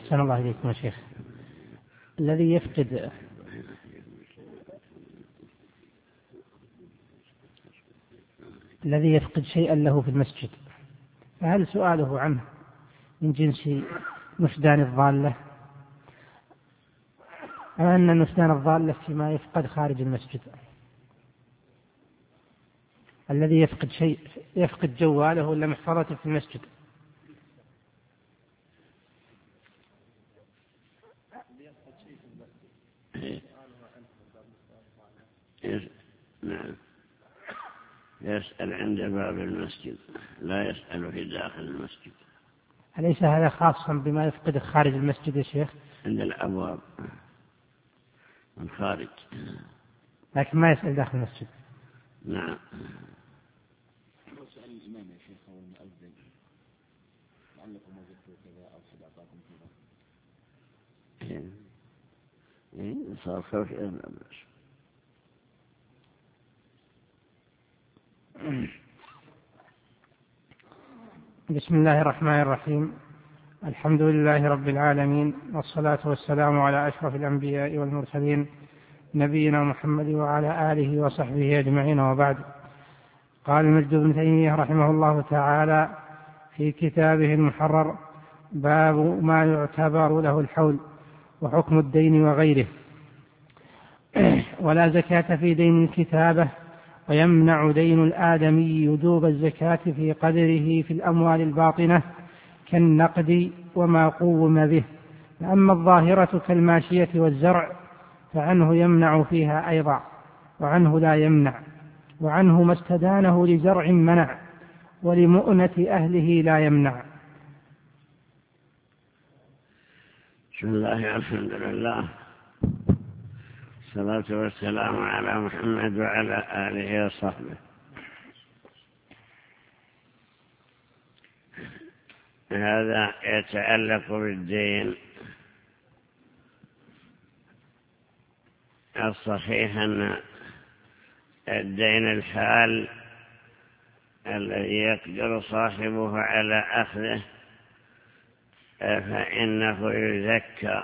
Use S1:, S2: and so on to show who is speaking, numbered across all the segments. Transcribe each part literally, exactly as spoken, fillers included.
S1: أحسن الله إليكم يا شيخ. الذي يفقد الذي يفقد شيئا له في المسجد، فهل سؤاله عنه من جنس نفدان الضالة، أم أن نفدان الضالة فيما يفقد خارج المسجد؟ الذي يفقد شيء يفقد جواله ولا محفظته في المسجد.
S2: نعم، يسأل عند باب المسجد، لا يسأل في داخل المسجد.
S1: أليس هذا خاصا بما يفقد خارج المسجد يا شيخ؟
S2: عند الأبواب من خارج،
S1: لكن ما يسأل داخل المسجد.
S2: نعم.
S3: سؤال الإمام يا شيخ أو المؤذن، لعلكم وجدتوا كذا أو حد أعطاكم كذا.
S2: إيه صار خوف إذن.
S1: بسم الله الرحمن الرحيم. الحمد لله رب العالمين، والصلاة والسلام على أشرف الأنبياء والمرسلين نبينا محمد وعلى آله وصحبه أجمعين، وبعد. قال المجد بن تيمية رحمه الله تعالى في كتابه المحرر: باب ما يعتبر له الحول وحكم الدين وغيره. ولا زكاة في دين الكتابة، ويمنع دين الآدمي وجوب الزكاة في قدره في الأموال الباطنة كالنقد وما قوم به. فأما الظاهرة كالماشية والزرع فعنه يمنع فيها أيضا، وعنه لا يمنع، وعنه ما استدانه لزرع منع، ولمؤنة أهله لا يمنع.
S2: بسم الله الحمد لله، الصلاة والسلام على محمد وعلى آله وصحبه. هذا يتعلق بالدين. الصحيح أن الدين الحال الذي يقدر صاحبه على أخذه فإنه يزكى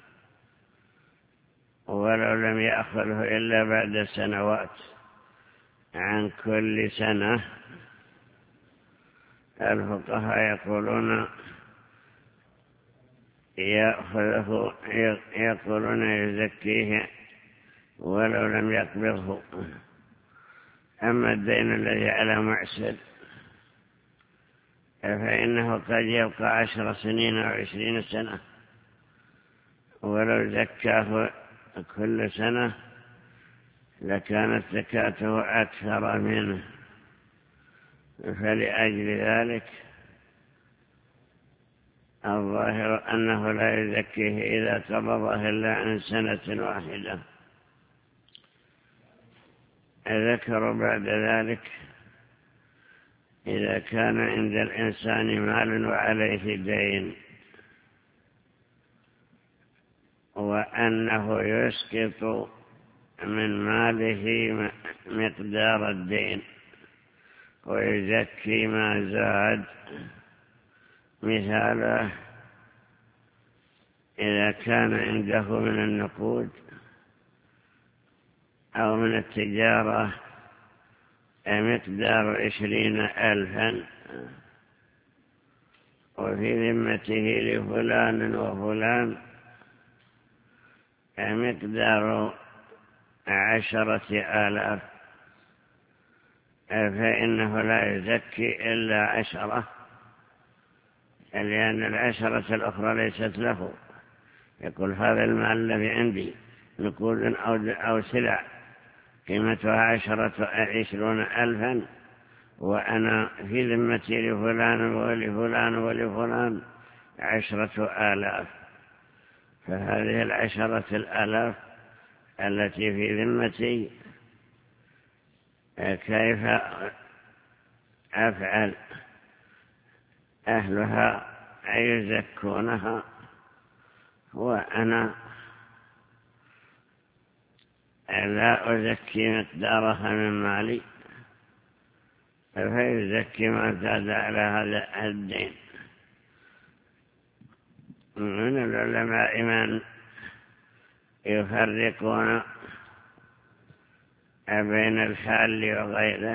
S2: ولو لم يأخذه إلا بعد سنوات. عن كل سنة الفقهاء يقولون يأخذه يقولون يزكيه ولو لم يقبضه. أما الدين الذي على معسر فإنه قد يبقى عشر سنين أو عشرين سنة، ولو زكاه كل سنة لكانت زكاته أكثر منه. فلأجل ذلك الظاهر أنه لا يزكيه إذا قبضه إلا عن سنة واحدة. ذكروا بعد ذلك إذا كان عند الإنسان مال وعليه دين وأنه يسقط من ماله مقدار الدين ويزكي ما زاد. مثاله إذا كان عنده من النقود أو من التجارة مقدار عشرين ألفا وفي ذمته لفلان وفلان مقدار عشرة آلاف، فإنه لا يزكي إلا عشرة، لأن العشرة الأخرى ليست له. يقول هذا المال الذي عندي نقود أو سلع قيمتها عشرة عشرون ألفا وأنا في ذمتي لفلان ولفلان ولفلان عشرة آلاف، فهذه العشرة الآلاف التي في ذمتي كيف أفعل؟ أهلها يزكونها وأنا لا أزكي مقدارها من مالي، فيزكي ما زاد على هذا الدين. من العلماء من يفرقون بين الحال وغيره،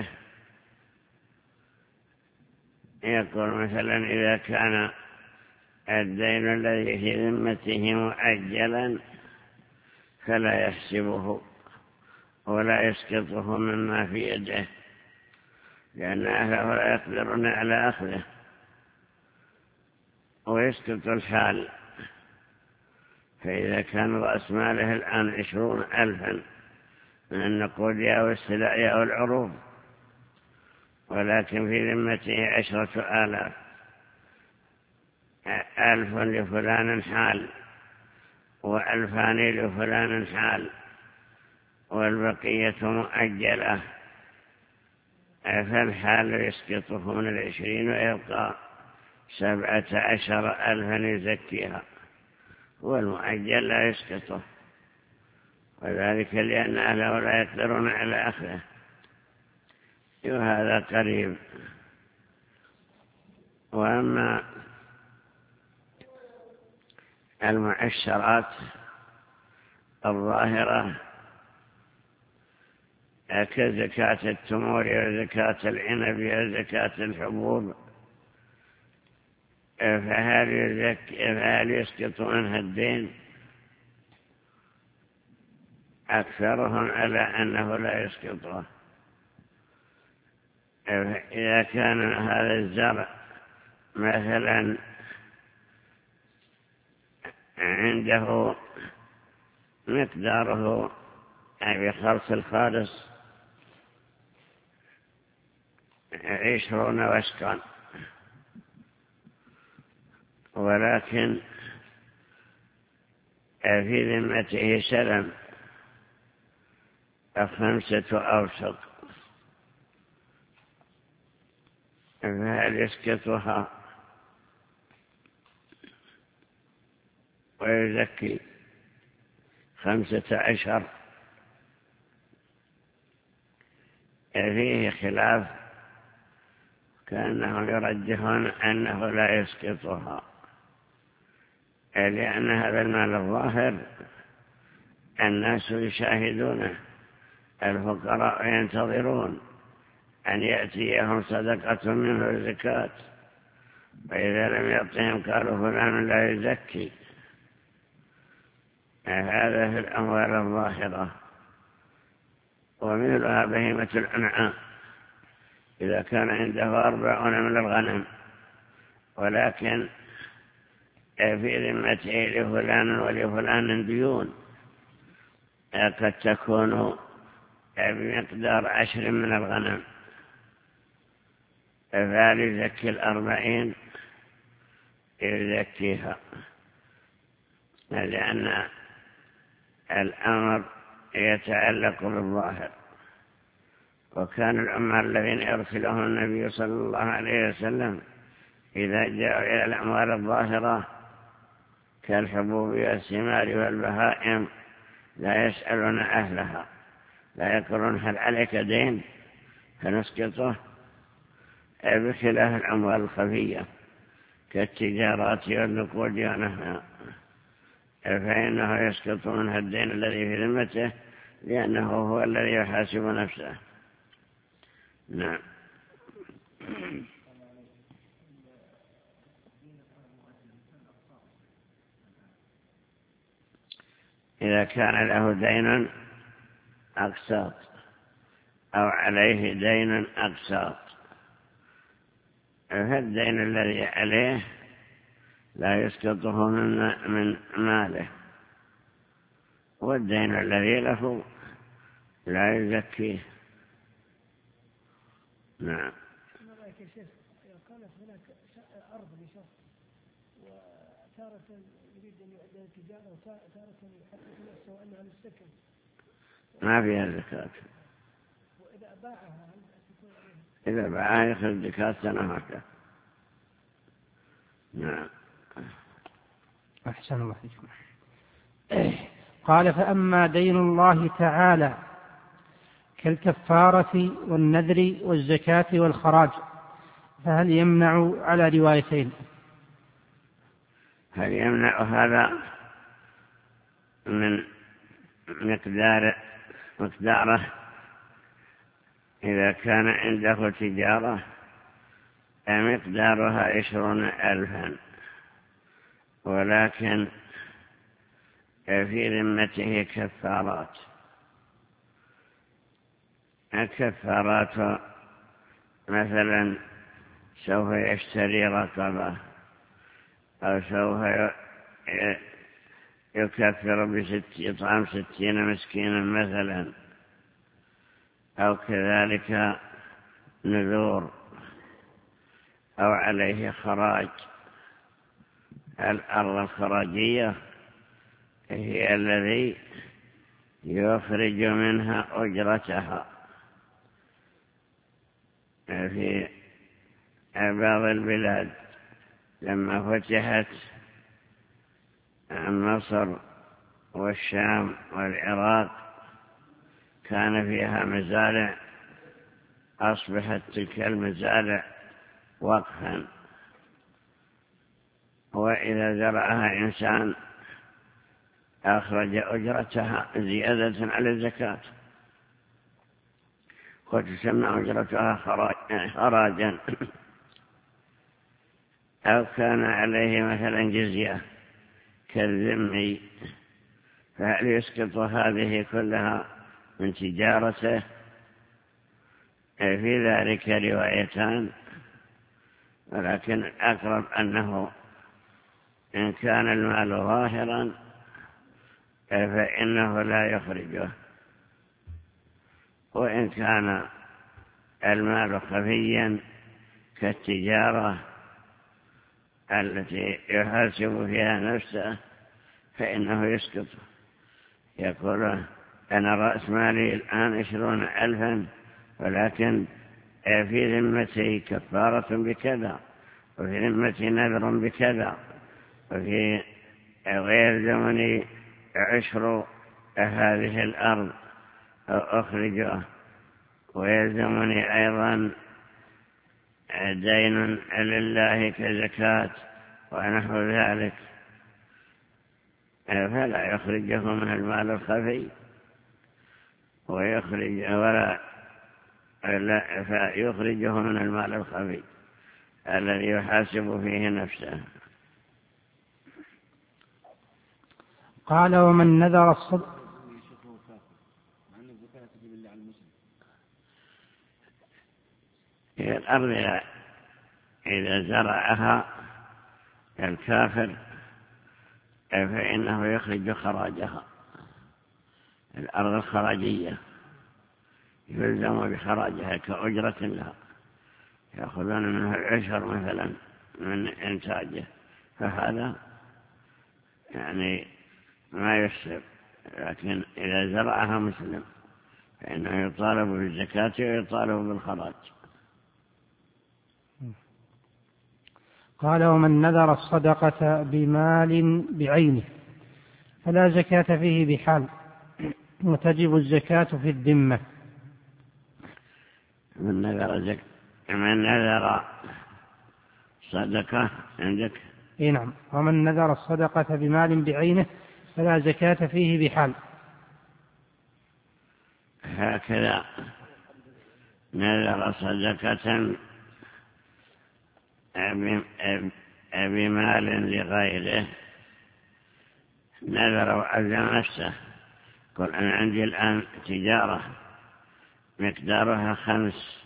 S2: يقول مثلا إذا كان الدين الذي في ذمته مؤجلا فلا يحسبه ولا يسقطه مما في يده، لأن أهله لا يقدرون على أخذه، ويسقط الحال. فإذا كان رأس ماله الآن عشرون ألفا من النقود أو السلع أو العروض، ولكن في ذمته عشرة آلاف، ألف لفلان حال وألفان لفلان حال والبقية مؤجلة، فالحال يسقطه من العشرين ويبقى سبعة عشر ألفا يزكيها، والمؤجل لا يسقطه، وذلك لأن أهله لا يقدرون على أخذه، وهذا قريب. وأما المعشرات الظاهرة كزكاة التمور وزكاة العنب وزكاة الحبوب، فهل, يزكي فهل يسقط منها الدين؟ أكثرهم على أنه لا يسقطه. إذا كان هذا الزرع مثلا عنده مقداره أي بخرص الخالص عشرون وسقا، ولكن في ذمته سلم خمسة أوسق، فهل يسقطها ويزكي خمسة عشر؟ فيه خلاف، كأنهم يرجحون أنه لا يسقطها، لأن هذا المال الظاهر الناس يشاهدونه، الفقراء ينتظرون أن يأتيهم صدقة منه الزكاة، فإذا لم يعطهم قالوا فلان لا يزكي. هذا في الأموال الظاهرة. ومثلها بهيمة الأنعام، إذا كان عنده أربعون من الغنم ولكن في ذمته لفلان ولفلان ديون قد تكون بمقدار عشر من الغنم، فهل يزكي الأربعين؟ يزكيها، لأن الأمر يتعلق بالظاهر. وكان العمال الذين يرسلهم النبي صلى الله عليه وسلم إذا جاءوا إلى الأموال الظاهرة كالحبوب والثمار والبهائم لا يسألون أهلها، لا يقولون هل عليك دين فنسقطه، بخلاف الأموال الخفية كالتجارات والنقود ونحوها، فإنه يسقط منها الدين الذي في ذمته، لأنه هو الذي يحاسب نفسه. نعم. إذا كان له دين أقساط أو عليه دين أقساط، فالدين الذي عليه لا يسقطه من من ماله، والدين الذي له لا يزكيه. نعم.
S4: كانت هناك أرض لشخص وتارة يريد أن يعد التجارة وتارة يحقق نفسه أنها للسكن،
S2: ما فيها زكاة.
S4: وإذا باعها
S2: إذا باعها يخرج زكاة سنة هكذا. نعم.
S1: أحسن الله عليكم. قال: فأما دين الله تعالى كالكفارة والنذر والزكاة والخراج فهل يمنع على روايتين؟
S2: هل يمنع هذا من مقدار مقداره إذا كان عنده تجارة مقدارها عشرون ألفا ولكن في ذمته كفارات الكفارات مثلا سوف يشتري رقبة أو سوف يكفر بإطعام ستين مسكينا مثلا أو كذلك نذور أو عليه خراج. الأرض الخراجية هي الذي يخرج منها أجرتها. في بعض البلاد لما فتحت مصر والشام والعراق كان فيها مزارع، أصبحت تلك المزارع وقفا، وإذا زرعها إنسان أخرج أجرتها زيادة على الزكاة وتسمى أجرتها خراجا. أو كان عليه مثلا جزية كالذمي، فهل يسقط هذه كلها من تجارته؟ في ذلك روايتان، ولكن الأقرب أنه إن كان المال ظاهرا فإنه لا يخرجه، وإن كان المال خفيا كالتجارة التي يحاسب فيها نفسه فإنه يسقط. يقول أنا رأس مالي الآن عشرون ألفا، ولكن في ذمتي كفارة بكذا، وفي ذمتي نذر بكذا، وفي ويلزمني عشر هذه الأرض أو أخرجها، ويلزمني أيضا دين لله كزكاة ونحو ذلك، فلا يخرجه من المال الخفي ويخرج ولا لا فيخرجه من المال الخفي الذي يحاسب فيه نفسه.
S1: قال ومن نذر الصدق
S2: هي الأرض إذا زرعها الكافر فإنه يخرج خراجها. الأرض الخراجية يلزم بخراجها كأجرة لها، يأخذون منها العشر مثلا من إنتاجه، فهذا يعني ما يسر. لكن إذا زرعها مسلم فإنه يطالب بالزكاة ويطالب بالخراج.
S1: قال ومن نذر الصدقة بمال بعينه فلا زكاة فيه بحال، وتجب الزكاة في الذمة.
S2: من نذر زك... من نذر صدقة عندك؟
S1: اي نعم. ومن نذر الصدقة بمال بعينه فلا زكاة فيه بحال.
S2: هكذا نذر صدقة بمال لغيره، نذر وعزم نفسه، قل أنا عندي الآن تجارة مقدارها خمس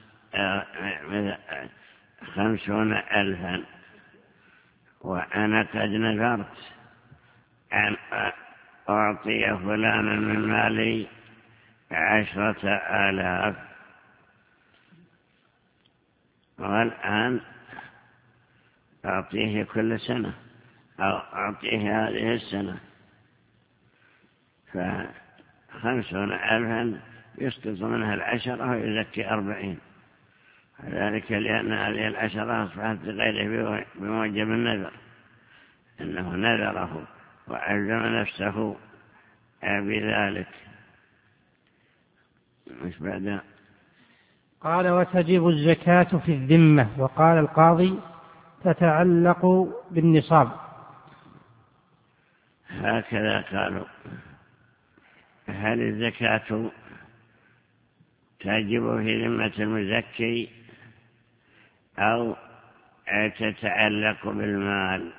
S2: خمسون ألفا، وأنا قد نذرت أن أعطي فلانا من مالي عشرة آلاف، والآن أعطيه كل سنة أو أعطيه هذه السنة، فخمسون ألفا يسقط منها العشرة ويزكي أربعين، ذلك لأن هذه العشرة أصبحت غيره بموجب النذر، إنه نذره وألزم نفسه بذلك. مش بعد؟
S1: قال وتجب الزكاة في الذمة. وقال القاضي تتعلق بالنصاب،
S2: هكذا قالوا. هل الزكاة تجب في ذمة المزكي أو تتعلق بالمال؟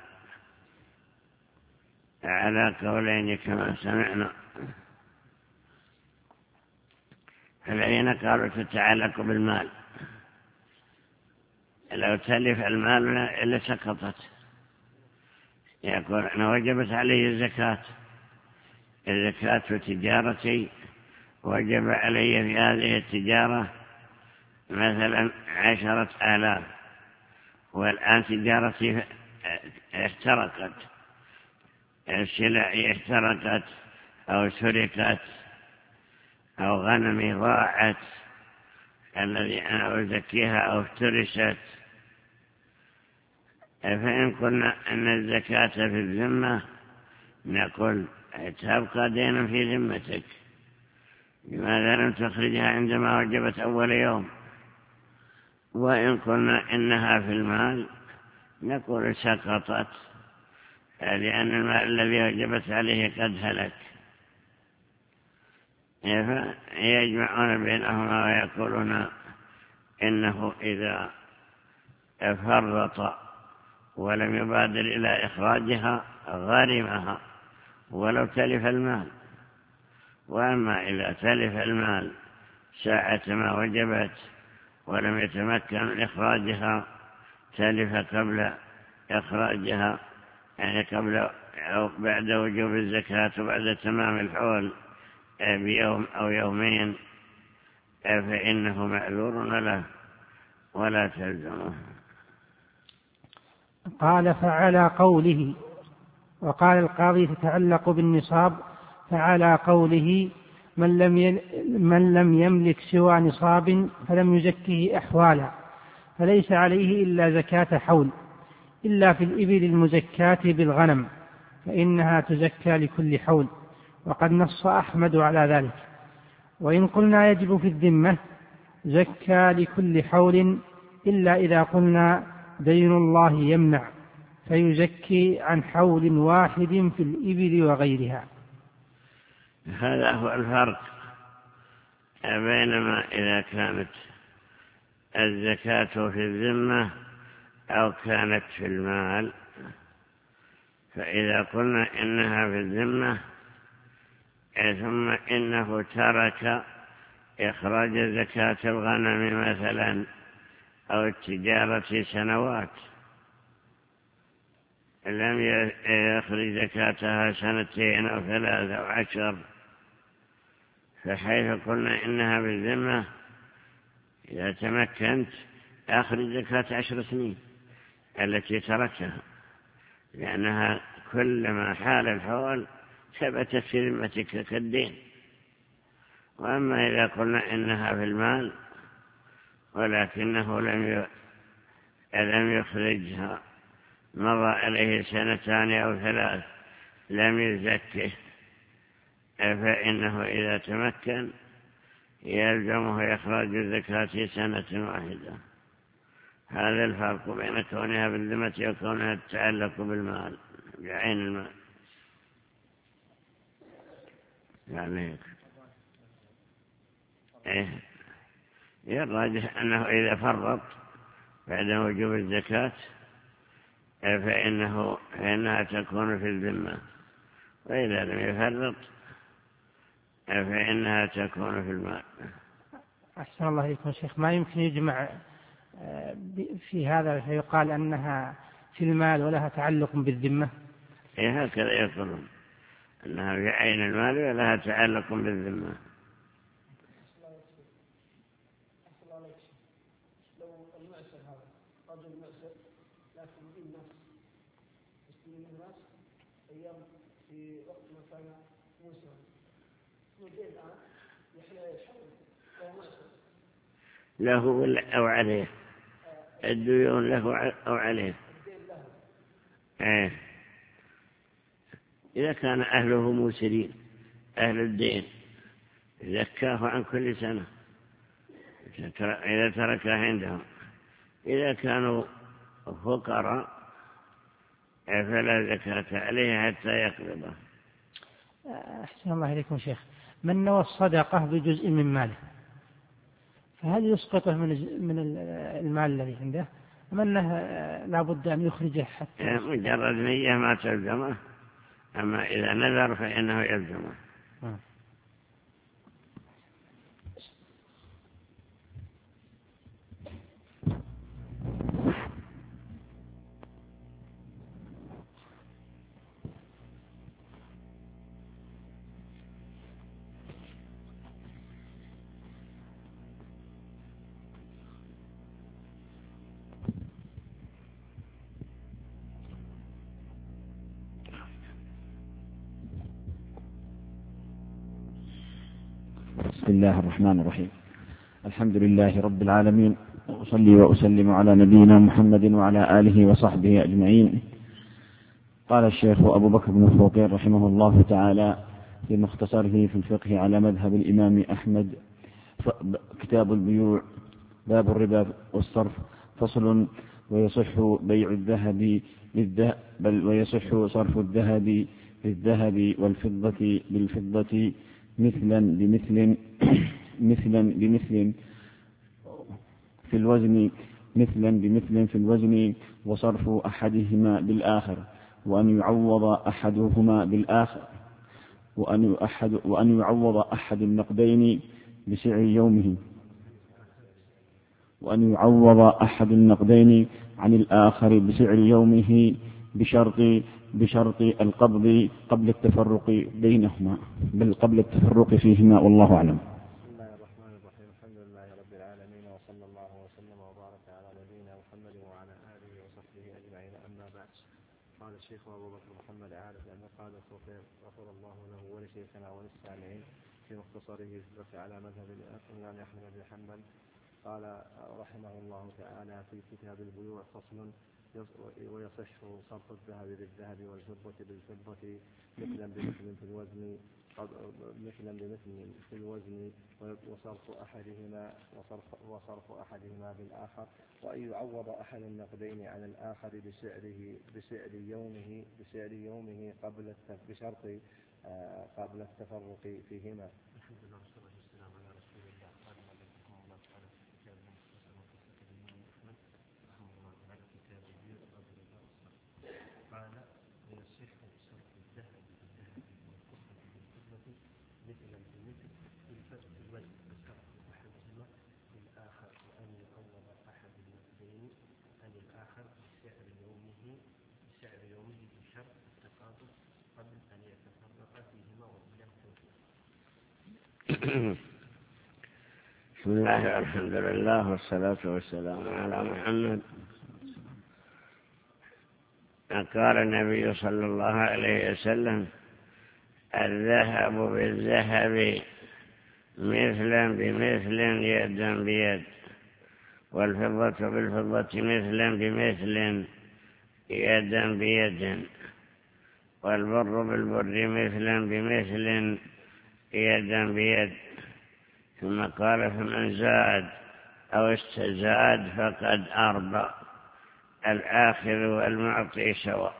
S2: على قولين كما سمعنا. الذين قالوا تتعلق بالمال، لو تلف المال إلا سقطت، يقول أنا وجبت علي الزكاة، الزكاة تجارتي، وجب علي في هذه التجارة مثلا عشرة آلاف، والآن تجارتي احترقت، السلع احترقت أو سرقت أو غنمي ضاعت الذي أنا أزكيها أو افترست، فإن قلنا أن الزكاة في الذمة نقول تبقى دينا في ذمتك، لماذا لم تخرجها عندما وجبت أول يوم؟ وإن قلنا إنها في المال نقول سقطت، لأن المال الذي وجبت عليه قد هلك. يجمعون بينهما ويقولون إنه إذا فرط ولم يبادر إلى إخراجها غرمها ولو تلف المال، وأما إذا تلف المال ساعة ما وجبت ولم يتمكن من إخراجها تلف قبل إخراجها، يعني قبل أو بعد وجوب الزكاة وبعد تمام الحول بيوم أو يومين، فإنه معذور له ولا تلزمه.
S1: قال فعلى قوله. وقال القاضي تتعلق بالنصاب، فعلى قوله من لم من لم يملك سوى نصاب فلم يزكه أحوالا فليس عليه إلا زكاة حول، إلا في الإبل المزكاة بالغنم فإنها تزكى لكل حول، وقد نص أحمد على ذلك. وإن قلنا يجب في الذمة زكى لكل حول إلا إذا قلنا دين الله يمنع فيزكي عن حول واحد في الإبل وغيرها.
S2: هذا هو الفرق بينما إذا كانت الزكاة في الذمة أو كانت في المال. فإذا قلنا إنها في الذمة ثم إنه ترك إخراج زكاة الغنم مثلا أو التجارة سنوات، لم يخرج زكاتها سنتين أو ثلاثة أو عشر، فحيث قلنا إنها بالذمة إذا تمكنت أخرج زكاة عشر سنين التي تركها، لأنها كلما حال الحول ثبتت في ذمتك كالدين. وأما إذا قلنا إنها في المال ولكنه لم لم يخرجها، مضى عليه سنتان أو ثلاث لم يزكه، فإنه إذا تمكن يلزمه إخراج الزكاة سنة واحدة. هذا الفرق بين كونها بالذمة وكونها تتعلق بالمال بعين المال. يعني إيه الراجح أنه إذا فرط بعد وجوب الزكاة فإنه فإنها تكون في الذمة، وإذا لم يفرط فإنها تكون في المال.
S1: أحسن الله إليكم شيخ. ما يمكن يجمع في هذا فيقال أنها في المال ولها تعلق بالذمة؟
S2: إيه هكذا يقولون أنها في عين المال ولها تعلق بالذمة. له ولا أو عليه الديون له أو عليه. إيه إذا كان أهله موسرين أهل الدين زكاه عن كل سنة إذا تركه عندهم. إذا كانوا فقراء فلا زكاة عليه حتى يقبضه.
S1: أحسن الله إليكم شيخ، من نوى الصدقة بجزء من ماله فهل يسقطه من من المال الذي عنده أم أنه لا بد أن يخرجه حتى
S2: مجرد نية ما تلزمه، أما إذا نذر فإنه يلزمه.
S1: آه.
S3: بسم الله الرحمن الرحيم. الحمد لله رب العالمين، وأصلي وأسلم على نبينا محمد وعلى آله وصحبه أجمعين. قال الشيخ أبو بكر بن الفوقين رحمه الله تعالى في مختصره في الفقه على مذهب الإمام أحمد، كتاب البيوع، باب الربا والصرف، فصل: ويصح بيع الذهب بالذهب بل ويصح صرف الذهب بالذهب والفضة بالفضة مثلا بمثل مثلا بمثل في الوزن مثلا بمثل في الوزن، وصرف أحدهما بالآخر، وأن يعوض أحدهما بالآخر وأن أحد وأن يعوض أحد النقدين بسعر يومه وأن يعوض أحد النقدين عن الآخر بسعر يومه بشرط بشرط القبض قبل التفرق بينهما بل قبل التفرق فيهما، والله أعلم.
S5: بسم الله الرحمن الرحيم. الحمد لله رب العالمين، وصلى الله وسلم وبارك على نبينا محمد وعلى آله وصحبه أجمعين، أما بعد. قال الشيخ أبو بكر محمد عارف أن قال الفقيه غفر الله له ولشيخنا وللسامعين في مختصره الفقه على مذهب الإمام أحمد بن حنبل، قال رحمه الله تعالى في كتاب البيوع: فصل: ويصح صرف الذهب بالذهب والفضة بالفضة مثلا بمثل في الوزن مثلا بمثل في الوزن وصرف أحدهما وصرف, وصرف أحدهما بالآخر، وأن يعوض أحد النقدين عن الآخر بسعره بسعر يومه بسعر يومه قبل بشرط قبل التفرق فيهما. الحمد لله والصلاة والسلام على رسول الله. قال لكم الله تعالى في كتاب المختصر وقصة الإمام أحمد رحمه الله تعالى كتاب البيوع باب الربا والصرف. قال: ويصح صرف الذهب بالذهب والفضة بالفضة مثلا بمثل في الوزن وصرف أحدهما بالآخر، وأن يعوض أحد النقدين عن الآخر بسعر يومه بسعر يومه بشرط التقابض قبل أن يتفرق فيهما، وإياه توفيق.
S2: بسم الله الحمد لله والصلاة والسلام على محمد. قال النبي صلى الله عليه وسلم: الذهب بالذهب مثلا بمثل يدا بيد، والفضة بالفضة مثلا بمثل يدا بيد، والبر بالبر مثلا بمثل يدا بيد. ثم قال: فمن زاد أو استزاد فقد أربى، الآخذ والمعطي سواء.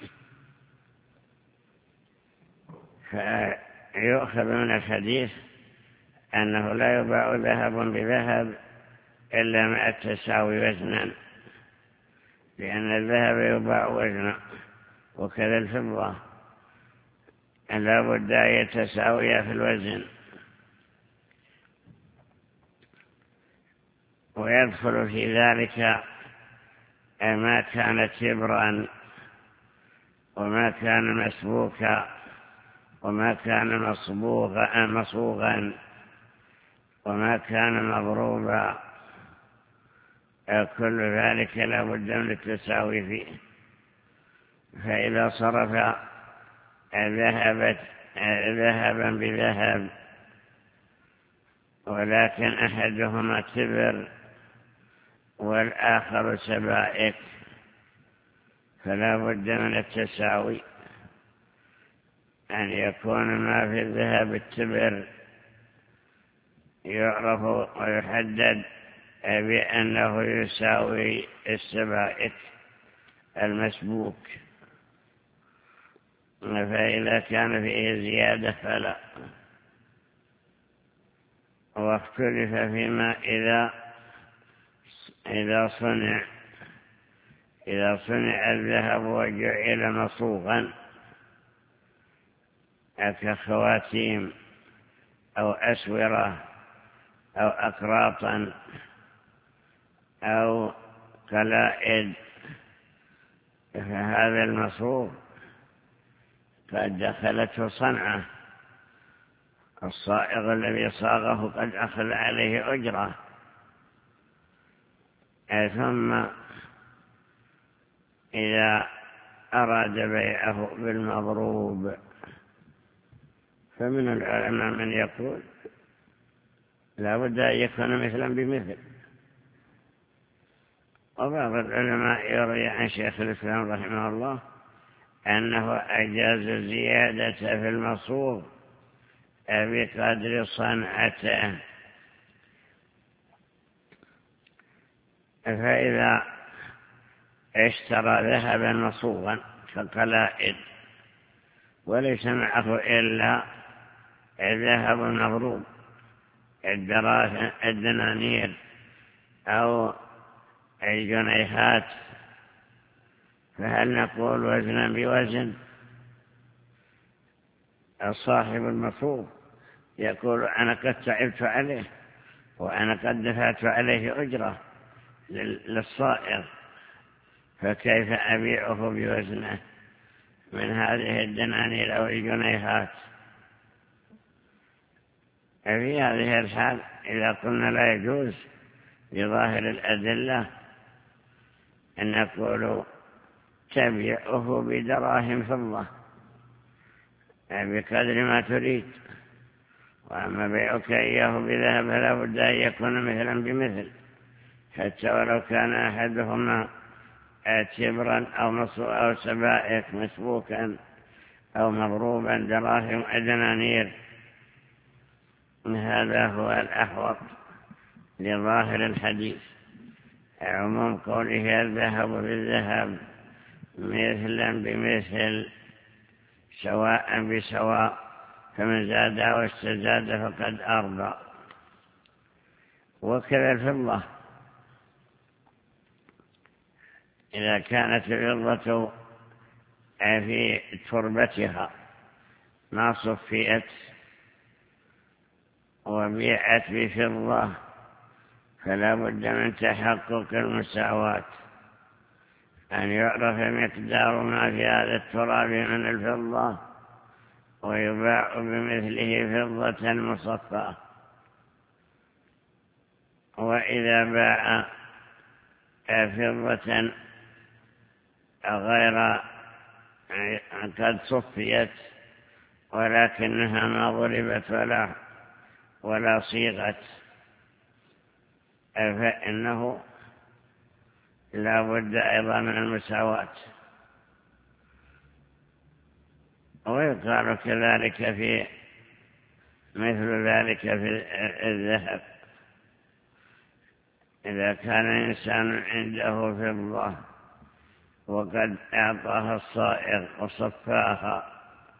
S2: فيؤخذ من الحديث أنه لا يباع ذهب بذهب إلا مع التساوي وزنا، لأن الذهب يباع وزنا، وكذا الفضة لا بد أن يتساويا في الوزن. ويدخل في ذلك ما كان تبرا وما كان مسبوكا وما كان مصبوغا مصوغا وما كان مضروبا، كل ذلك لا بد من التساوي فيه. فإذا صرف ذهبا بذهب ولكن أحدهما تبر والآخر سبائك، فلا بد من التساوي، أن يكون ما في الذهب التبر يعرف ويحدد بأنه يساوي السبائك المسبوك. فإذا كان فيه زيادة فلا. واختلف فيما إذا إذا صنع إذا صنع الذهب وجعل مصوغا كخواتيم أو أسورة أو أقراطا أو قلائد، فهذا المصوغ قد دخلته صنعة، الصائغ الذي صاغه قد أخذ عليه أجرة، ثم إذا أراد بيعه بالمضروب فمن العلماء من يقول لا بد أن يكون مثلا بمثل. وبعض العلماء يروي عن شيخ الإسلام رحمه الله أنه أجاز الزيادة في المصوغ بقدر صنعته، فإذا اشترى ذهبا مصوغا كقلائد وليس معه إلا الذهب المضروب الدراهم الدنانير أو الجنيهات، فهل نقول وزنا بوزن؟ الصاحب المصوغ يقول أنا قد تعبت عليه وأنا قد دفعت عليه أجرة للصائغ، فكيف أبيعه بوزنه من هذه الدنانير أو الجنيهات؟ في هذه الحال إذا قلنا لا يجوز بظاهر الأدلة أن نقول تبيعه بدراهم فضة بقدر ما تريد، وأما بيعك إياه بذهب لا بد أن يكون مثلا بمثل، حتى ولو كان أحدهما تبرا أو أو سبائك مسبوكا أو مضروبا دراهم دنانير. هذا هو الأحوط لظاهر الحديث، عموم قوله الذهب بالذهب مثلا بمثل سواء بسواء، فمن زاد أو استزاد فقد أرضى. وكذا الفضة إذا كانت الفضة في تربتها ما صفيت وبيعت بفضة فلا بد من تحقق المساواة، أن يعرف مقدار ما في هذا التراب من الفضة ويباع بمثله فضة مصفاة. وإذا باع فضة غير قد صفيت ولكنها ما ضربت ولا ولا صيغت فإنه لا بد أيضا من المساواة. ويقال كذلك في مثل ذلك في الذهب، إذا كان إنسان عنده فضة وقد أعطاها الصائغ وصفاها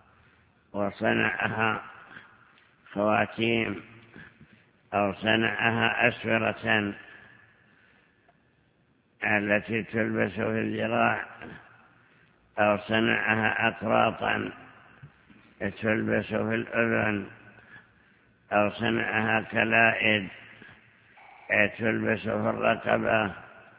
S2: وصنعها خواتيم أو صنعها أسورة التي تلبس في الذراع أو صنعها أقراطا تلبس في الأذن أو صنعها كلائد تلبس في الرقبة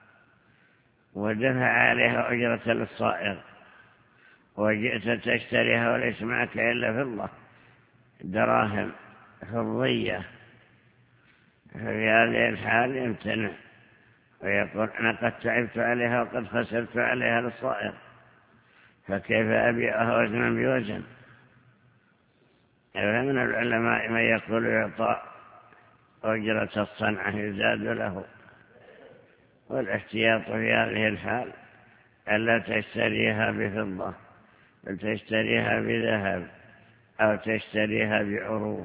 S2: ودفع عليها أجرة للصائغ وجئت تشتريها وليس معك إلا فضة دراهم فضية، ففي هذه الحال يمتنع ويقول أنا قد تعبت عليها وقد خسرت عليها للصائغ، فكيف أبيعها وزنا بوزن؟ فمن العلماء من يقول يعطى أجرة الصنعة يزاد له. والاحتياط في هذه الحال ألا تشتريها بفضة بل تشتريها بذهب أو تشتريها بعروض.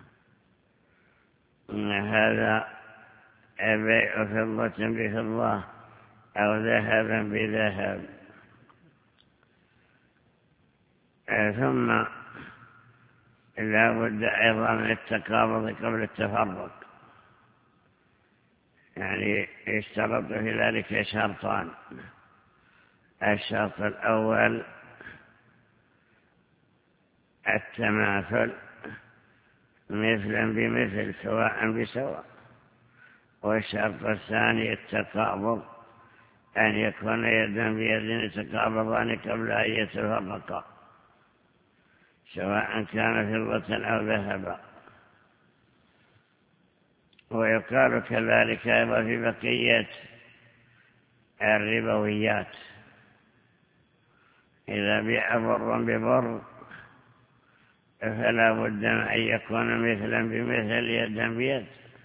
S2: هذا بيع فضة بفضة أو ذهبا بذهب. ثم لا بد أيضا من التقابض قبل التفرق، يعني يشترط في ذلك شرطان. الشرط الأول التماثل مثلا بمثل سواء بسواء، والشرط الثاني التقابض أن يكون يدا بيد يتقابضان قبل أن يتفرقا، سواء كان فضة أو ذهبا. ويقال كذلك أيضا في بقية الربويات، إذا بيع بر ببر فلا بد أن يكون مثلا بمثل يدا بيد،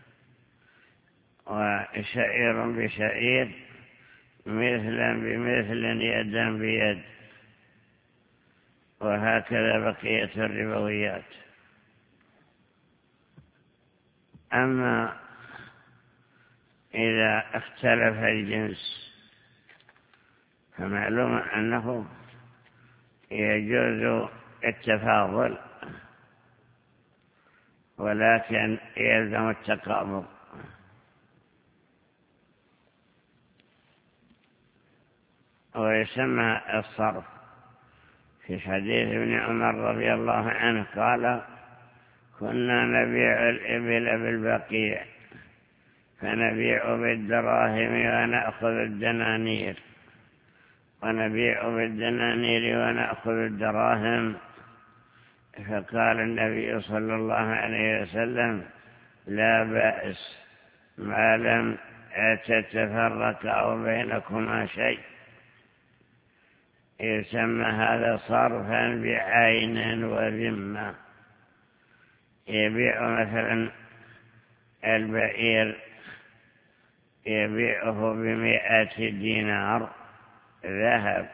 S2: وشعير بشعير مثلا بمثل يدا بيد، وهكذا بقية الربويات. أما إذا اختلف الجنس فمعلوم أنه يجوز التفاضل، ولكن يلزم التقابض. ويسمى الصرف. في حديث ابن عمر رضي الله عنه قال: كنا نبيع الإبل بالبقيع فنبيع بالدراهم ونأخذ الدنانير، ونبيع بالدنانير ونأخذ الدراهم. فقال النبي صلى الله عليه وسلم: لا بأس ما لم تتفرق أو بينكما شيء. يسمى هذا صرفا بعين وذمة. يبيع مثلا البعير يبيعه بمئة دينار ذهب،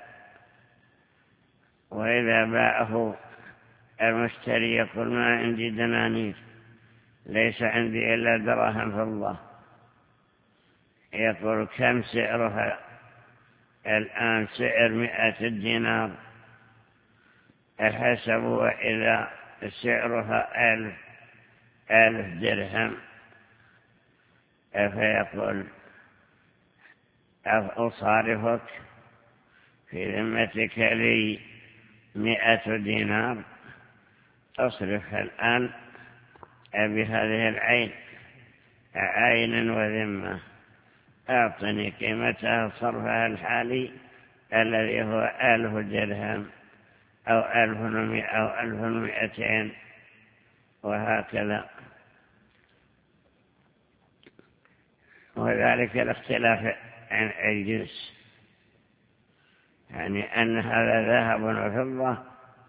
S2: وإذا باعه المشتري يقول: ما عندي دنانير، ليس عندي إلا دراهم فضة. يقول: كم سعرها الآن؟ سعر مئة دينار. الحسب وإذا سعرها ألف ألف درهم، فيقول: أصارفك في ذمتك لي مئة دينار، أصرفها الآن بهذه العين، عين وذمة، أعطني قيمتها صرفها الحالي الذي هو ألف درهم أو ألف أو ألف ومئتين، وهكذا. وذلك الاختلاف عن الجنس، يعني أن هذا ذهب وفضة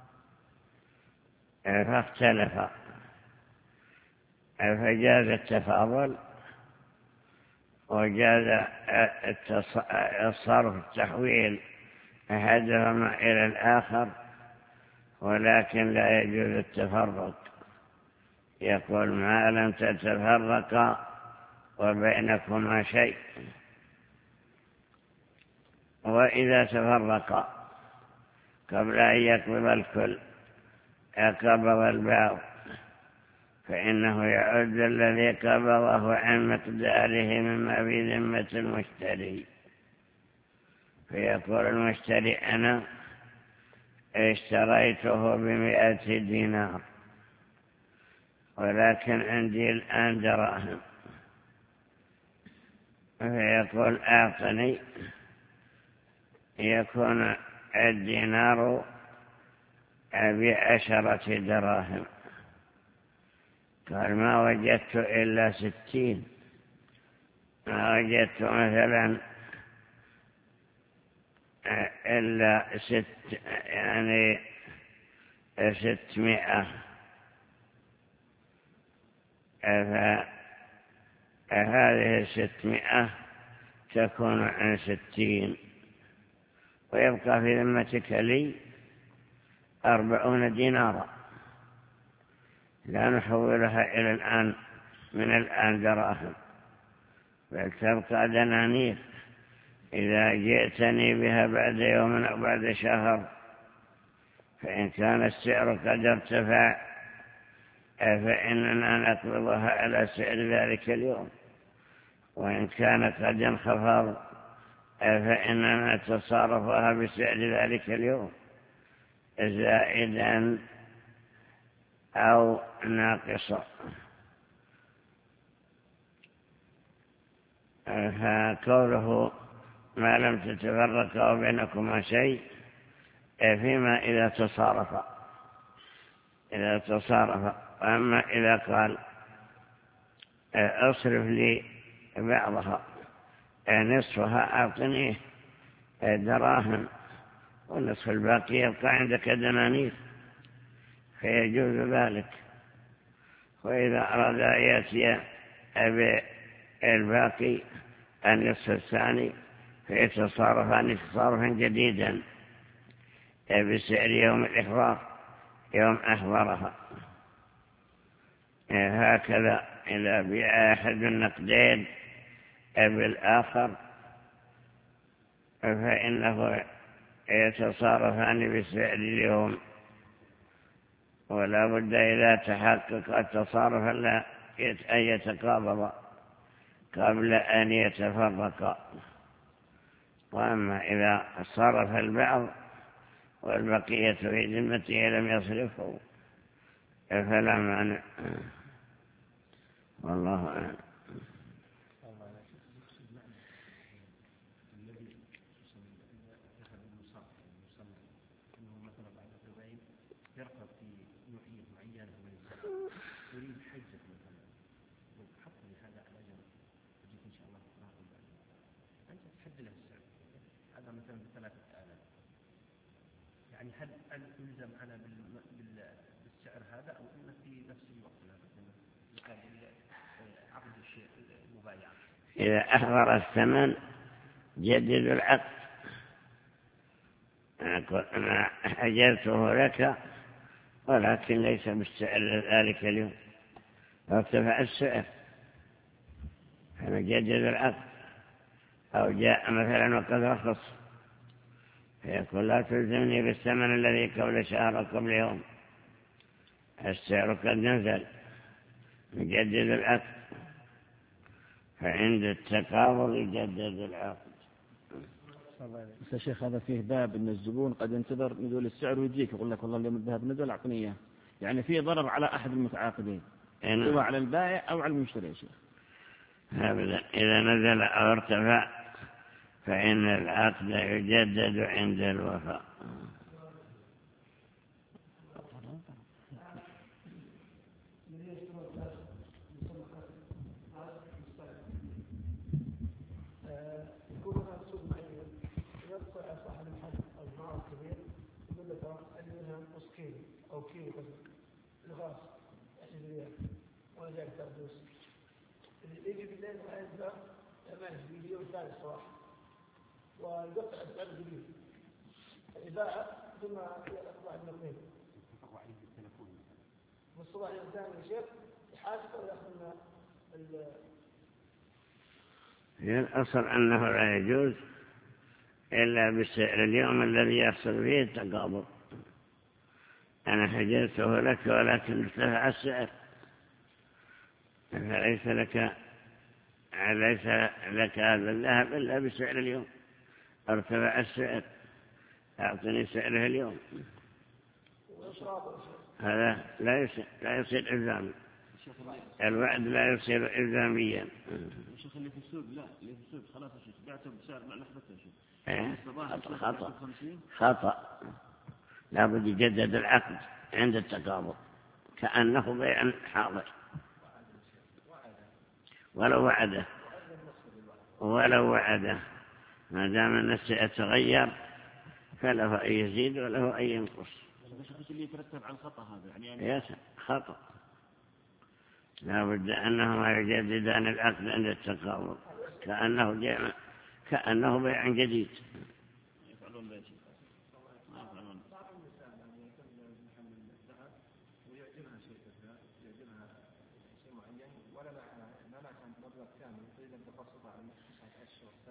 S2: فاختلف، فجاز التفاضل وجاز الصرف التحويل أحدهما إلى الآخر، ولكن لا يجوز التفرق. يقول: ما لم تتفرقا وبينكما شيء. وإذا تفرقا قبل أن يقبض الكل قبض البعض، فإنه يعد الذي قبضه عن مقداره مما في ذمة المشتري. فيقول المشتري: أنا اشتريته بمئة دينار، ولكن عندي الآن دراهم. فيقول: أعطني. يكون الدينار بعشرة دراهم. قال: ما وجدت إلا ستين، ما وجدت مثلا إلا ست يعني ستمائة. فهذه الستمائة تكون عن ستين، ويبقى في ذمتك لي أربعون دينارا، لا نحولها إلى الآن من الآن دراهم، بل تبقى دنانير. إذا جئتني بها بعد يوم أو بعد شهر فإن كان السعر قد ارتفع فإننا نقبضها على سعر ذلك اليوم، وإن كان قد انخفض فإننا نتصارفها بسعر ذلك اليوم زائدا أو ناقصا. فقوله ما لم تتفرق بينكما شيء فيما إذا تصارف إذا تصارف أما إذا قال أصرف لي بعضها نصفها أعطنيه دراهم والنصف الباقي يبقى عندك دنانير فيجوز ذلك. وإذا أراد أن يأتي بالباقي النصف الثاني فيتصارفان تصارفا جديدا بسعر يوم الإحضار يوم أحضرها. هكذا إذا بيع أحد النقدين بالآخر فإنه يتصارفان بسعر اليوم، ولا بد إذا تحقق التصارف أن يتقابض قبل أن يتفرقا. وأما إذا صرف البعض والبقية في ذمته لم يصرفه فلا مانع، والله أعلم.
S5: يعني هل هل يلزم أنا بالسعر هذا أو أن في نفس الوقت عقد الشيء المبايعة؟
S2: إذا أحضر الثمن جدد العقد. أنا أجرته لك ولكن ليس بالسعر ذلك اليوم فارتفع السعر فنجدد العقد. أو جاء مثلا وقد رخص فيقول لا تلزمني بالثمن الذي قبل شهر قبل يوم، السعر قد نزل، نجدد العقد. فعند التقابض يجدد العقد.
S3: بس يا شيخ هذا فيه باب ان الزبون قد ينتظر نزول السعر ويجيك يقول لك والله اليوم الذهب نزل اعطني اياه، يعني فيه ضرر على احد المتعاقدين سواء على البائع او على المشتري يا شيخ.
S2: أبدا، إذا نزل أو ارتفع فإن العقد يجدد عند الوفاء.
S4: أو كيلو كذا الغاز عشرين ريال وأنا جاي تردوس اللي يجي بالليل وينزل تمام في اليوم الثاني الصباح ويقطع السعر الجديد الإذاعة ثم يطلع النقيم والصباح اليوم الثاني الشيخ يحاسب ويأخذ
S2: ال الأصل أنه لا يجوز إلا بالسعر اليوم الذي يحصل فيه التقابض. أنا حجزته لك ولكن ارتفع السعر فليس لك ليس لك هذا الذهب إلا بسعر اليوم. ارتفع السعر أعطني سعره اليوم. هذا لا يصير لا يصير إلزامي. الوعد لا يصير إلزاميا.
S3: الشيخ اللي في السوق لا اللي في السوق خلاص الشيخ بعته بسعر ما لحظته شيء.
S2: خطأ خطأ خطأ لابد يجدد العقد عند التقابض كأنه بيع حاضر ولو وعده ولو وعده ما دام النفس يتغير فله أن يزيد وله أن ينقص.
S3: اللي يترتب على الخطأ هذا يعني
S2: خطأ لابد أنهما يجددان العقد عند التقابض كأنه جاء كأنه بيع جديد.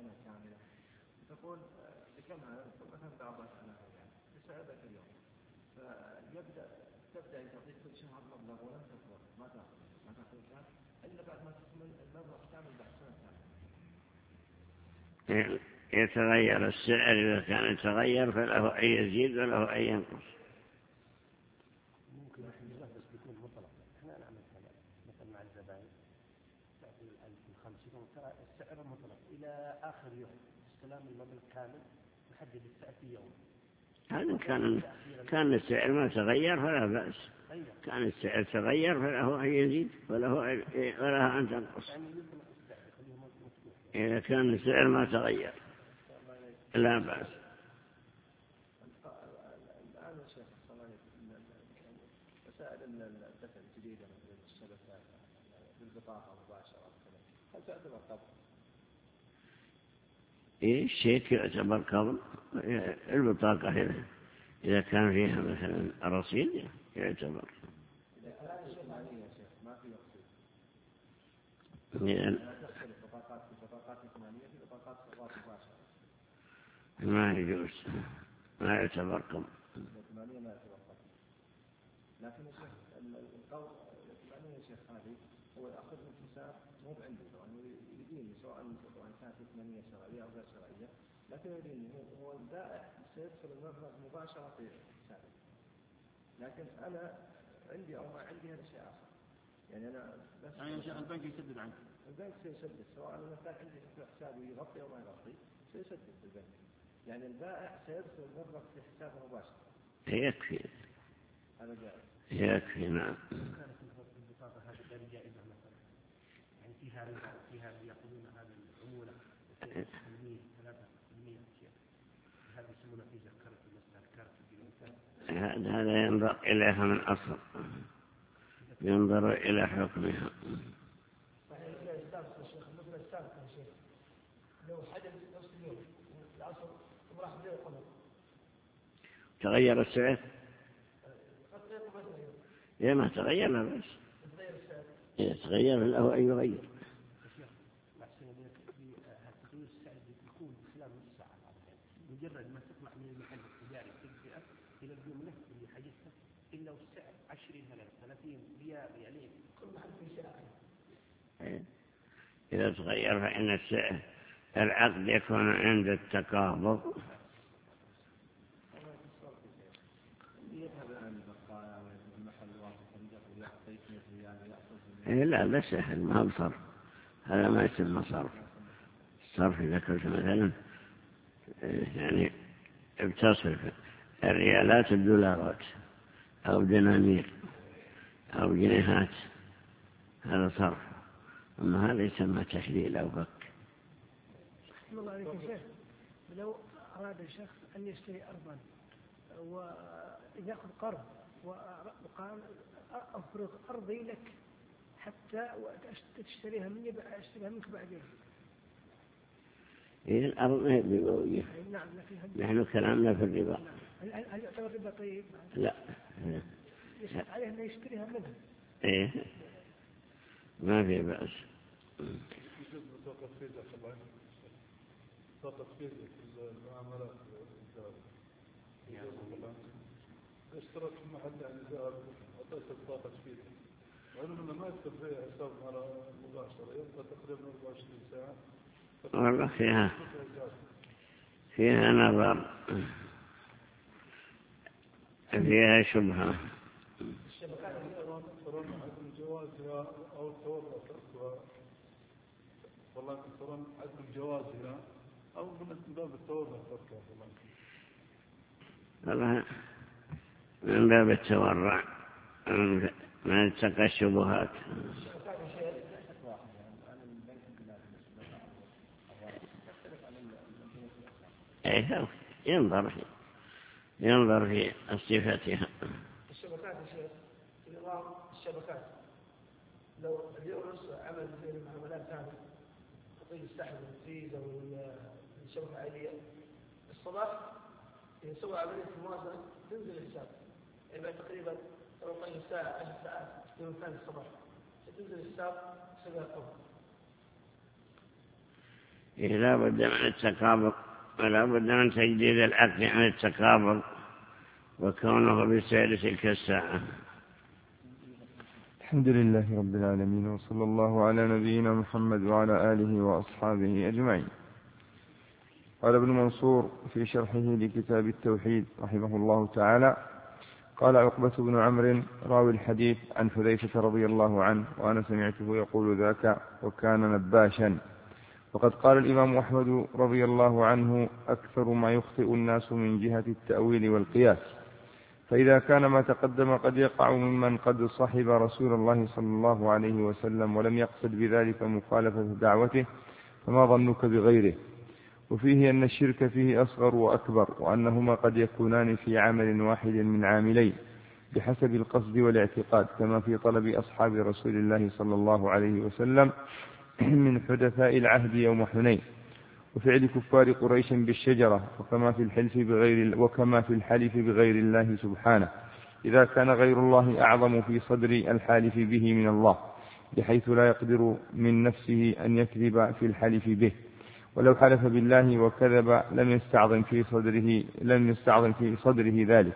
S5: تقول بكم هذا مثلا بعض الأنواع بسعر ذاك اليوم فيبدأ تبدأ تعطيك كل شهر مبلغ ولن تكبر ما تأخذ ما تأخذ الكام إلا بعد ما تكمل المبلغ كامل بعد سنة كاملة.
S2: يتغير السعر إذا كان يتغير فله أن يزيد وله أن ينقص.
S6: ممكن احنا بس بيكون مطلق. احنا نعمل كذا مثلا مع الزبائن تعطي الألف الخمسين ترى السعر مطلق إلى آخر يوم استلام المبلغ كامل نحدد السعر في يوم.
S2: هذا كان كان السعر ما تغير فلا بأس. كان السعر تغير فله أن يزيد وله وله أن تنقص. إذا كان السعر ما تغير لا بأس.
S5: الآن يا شيخ مسائل الدفع الجديدة مثل الشبكات بالبطاقة مباشرة هل تعتبر قبض؟
S2: إيه الشيك يعتبر قبض. البطاقة هنا إذا كان فيها مثلا رصيد يعتبر.
S5: إذا كان الشمالية يا شيخ ما في رصيد.
S2: يعني
S5: بطاقات بطاقات ثمانية في بطاقات صفات مباشرة.
S2: ما يجوز ما يعتبر قبض.
S5: الثمانية ما يعتبر قبض. لكن يا شيخ القبض الثمانية يا شيخ هذه هو يأخذ من حساب مو بعندي لأنه يديني سواء سواء كانت ثمانية شرعية أو غير شرعية لكن يديني هو البائع سيدخل المبلغ مباشرة في حسابي. لكن أنا عندي أو ما عندي هذا شيء آخر. يعني أنا بس
S6: يعني يا شيخ البنك يسدد عنك.
S5: البنك سيسدد سواء أنا كان عندي حسابي يغطي أو ما يغطي سيسدد البنك. يعني البائع سيدخل المبلغ في حسابه مباشرة.
S2: يكفي.
S5: هذا جائز.
S2: يكفي نعم.
S6: كانت البطاقة هذه غير جائزة مثلا. يعني فيها ربا فيها يأخذون هذا العمولة بالمية ثلاثة بالمية أشياء. هذا يسمونه في ذكرة مثلا كارت الجنوب.
S2: هذا ينظر إليها من أصل ينظر إلى حكمها.
S4: صحيح السابق يا شيخ مثل السابق يا شيخ لو حدث نفس اليوم العصر وراح بدأ القمر
S2: تغير السعر؟ إيه ما تغير لا بس يتغير له أن يغير.
S6: تغيير السعر يكون خلال نص ساعة مجرد ما تطلع من المحل التجاري تجزئة إلى الجملة اللي حجزتها إلا والسعر عشرين هلال ثلاثين ريال يعني كل محل في سعر.
S2: إذا تغير فإن السعر العقد يكون عند التقابض. إيه لا لا سهل ما بصرف. هذا ما يسمى صرف. الصرف إذا كنت مثلا يعني بتصرف الريالات الدولارات أو دنانير أو جنيهات هذا صرف. أما هذا يسمى تحليل أو فك.
S4: الله عليك يا شيخ لو أراد الشخص أن يشتري أرضا ويأخذ قرض وقال أفرض أرضي لك حتى تشتريها مني أشتريها منك بعدين.
S2: إيه الأرض ما يبقى
S4: نعم
S2: نحن كلامنا في الربا.
S4: هل يعتبر ربا طيب؟
S2: لا
S4: يشترط عليه أنه يشتريها منها.
S2: إيه ما في بأس.
S7: بطاقة فيزا طبعا بطاقة فيزا في المعاملات اشترك في محل يعني ذهب أعطيت بطاقة فيزا وعلم أنه ما يكتب فيها حساب مرة مباشرة يبقى تقريبا أربعة وعشرين ساعة.
S2: والله فيها فيها نظر فيها شبهة.
S7: ترون عدم جوازها أو تورطها والله ترون عدم جوازها أو من باب التورط تركها
S2: والله من باب التورع ما يتقى الشبهات. ايه ينظر في ينظر في صفتها.
S4: الشبكات يا شيخ في نظام الشبكات لو اليورس عمل زي المعاملات هذه تطيب السحب والفيزا والشبكة العادية الصباح يسوي عملية الموازنة تنزل الحساب يعني تقريبا أربعين ساعة عشر ساعات يوم ثاني الصباح تنزل الحساب سبع قبل.
S2: إيه لا بد من التقابض ولا بد من تجديد العقد عن التقابض وكونه بسير تلك الساعة.
S8: الحمد لله رب العالمين، وصلى الله على نبينا محمد وعلى آله وأصحابه أجمعين. قال ابن منصور في شرحه لكتاب التوحيد رحمه الله تعالى: قال عقبة بن عمرو راوي الحديث عن حذيفة رضي الله عنه، وأنا سمعته يقول ذاك وكان نباشا. وقد قال الإمام أحمد رضي الله عنه: أكثر ما يخطئ الناس من جهة التأويل والقياس، فإذا كان ما تقدم قد يقع ممن قد صحب رسول الله صلى الله عليه وسلم ولم يقصد بذلك مخالفة دعوته، فما ظنك بغيره؟ وفيه أن الشرك فيه أصغر وأكبر، وأنهما قد يكونان في عمل واحد من عاملين بحسب القصد والاعتقاد، كما في طلب أصحاب رسول الله صلى الله عليه وسلم من حدثاء العهد يوم حنين، وفعل كفار قريش بالشجرة، وكما في الحلف بغير وكما في الحلف بغير الله سبحانه، إذا كان غير الله أعظم في صدر الحالف به من الله، بحيث لا يقدر من نفسه أن يكذب في الحلف به، ولو حلف بالله وكذب لم يستعظم في صدره لم يستعظم في صدره ذلك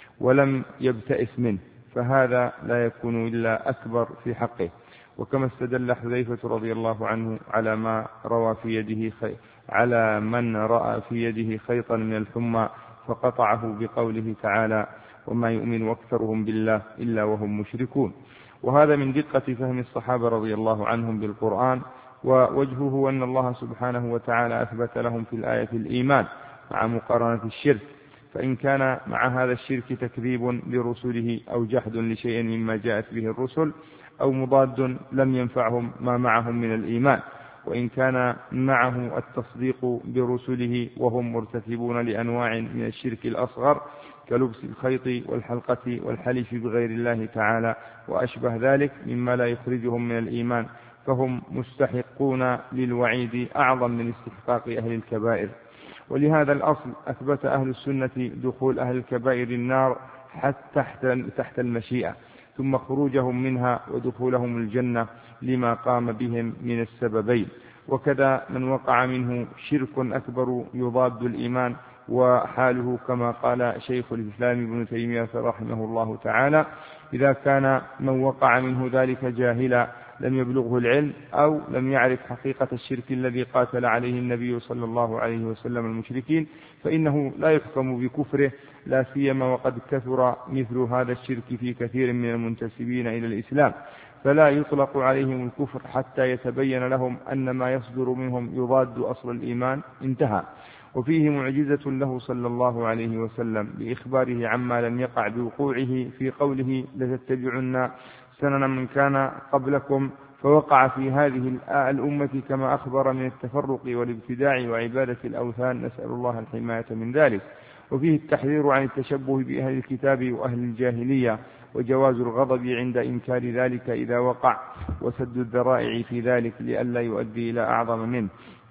S8: ولم يبتئس منه، فهذا لا يكون إلا أكبر في حقه. وكما استدل حذيفة رضي الله عنه على ما روى في يده خي... على من رأى في يده خيطا من الحمى فقطعه بقوله تعالى: وما يؤمن أكثرهم بالله إلا وهم مشركون. وهذا من دقة فهم الصحابة رضي الله عنهم بالقرآن، ووجهه أن الله سبحانه وتعالى أثبت لهم في الآية الإيمان مع مقارنة الشرك، فإن كان مع هذا الشرك تكذيب لرسله أو جحد لشيء مما جاءت به الرسل أو مضاد لم ينفعهم ما معهم من الإيمان، وإن كان معه التصديق برسله وهم مرتكبون لأنواع من الشرك الأصغر كلبس الخيط والحلقة والحلف بغير الله تعالى وأشبه ذلك مما لا يخرجهم من الإيمان، فهم مستحقون للوعيد أعظم من استحقاق أهل الكبائر. ولهذا الأصل أثبت أهل السنة دخول أهل الكبائر النار حتى تحت المشيئة، ثم خروجهم منها ودخولهم الجنة لما قام بهم من السببين. وكذا من وقع منه شرك أكبر يضاد الإيمان، وحاله كما قال شيخ الإسلام ابن تيمية رحمه الله تعالى: إذا كان من وقع منه ذلك جاهلا لم يبلغه العلم أو لم يعرف حقيقة الشرك الذي قاتل عليه النبي صلى الله عليه وسلم المشركين، فإنه لا يحكم بكفره، لا سيما وقد كثر مثل هذا الشرك في كثير من المنتسبين إلى الإسلام، فلا يطلق عليهم الكفر حتى يتبين لهم أن ما يصدر منهم يضاد أصل الإيمان. انتهى. وفيه معجزة له صلى الله عليه وسلم بإخباره عما لم يقع بوقوعه في قوله: لتتبعن سنن من كان قبلكم، فوقع في هذه الأمة كما أخبر من التفرق والابتداع وعبادة الأوثان، نسأل الله الحماية من ذلك. وفيه التحذير عن التشبه بأهل الكتاب وأهل الجاهلية، وجواز الغضب عند إنكار ذلك إذا وقع، وسد الذرائع في ذلك لئلا يؤدي إلى أعظم منه.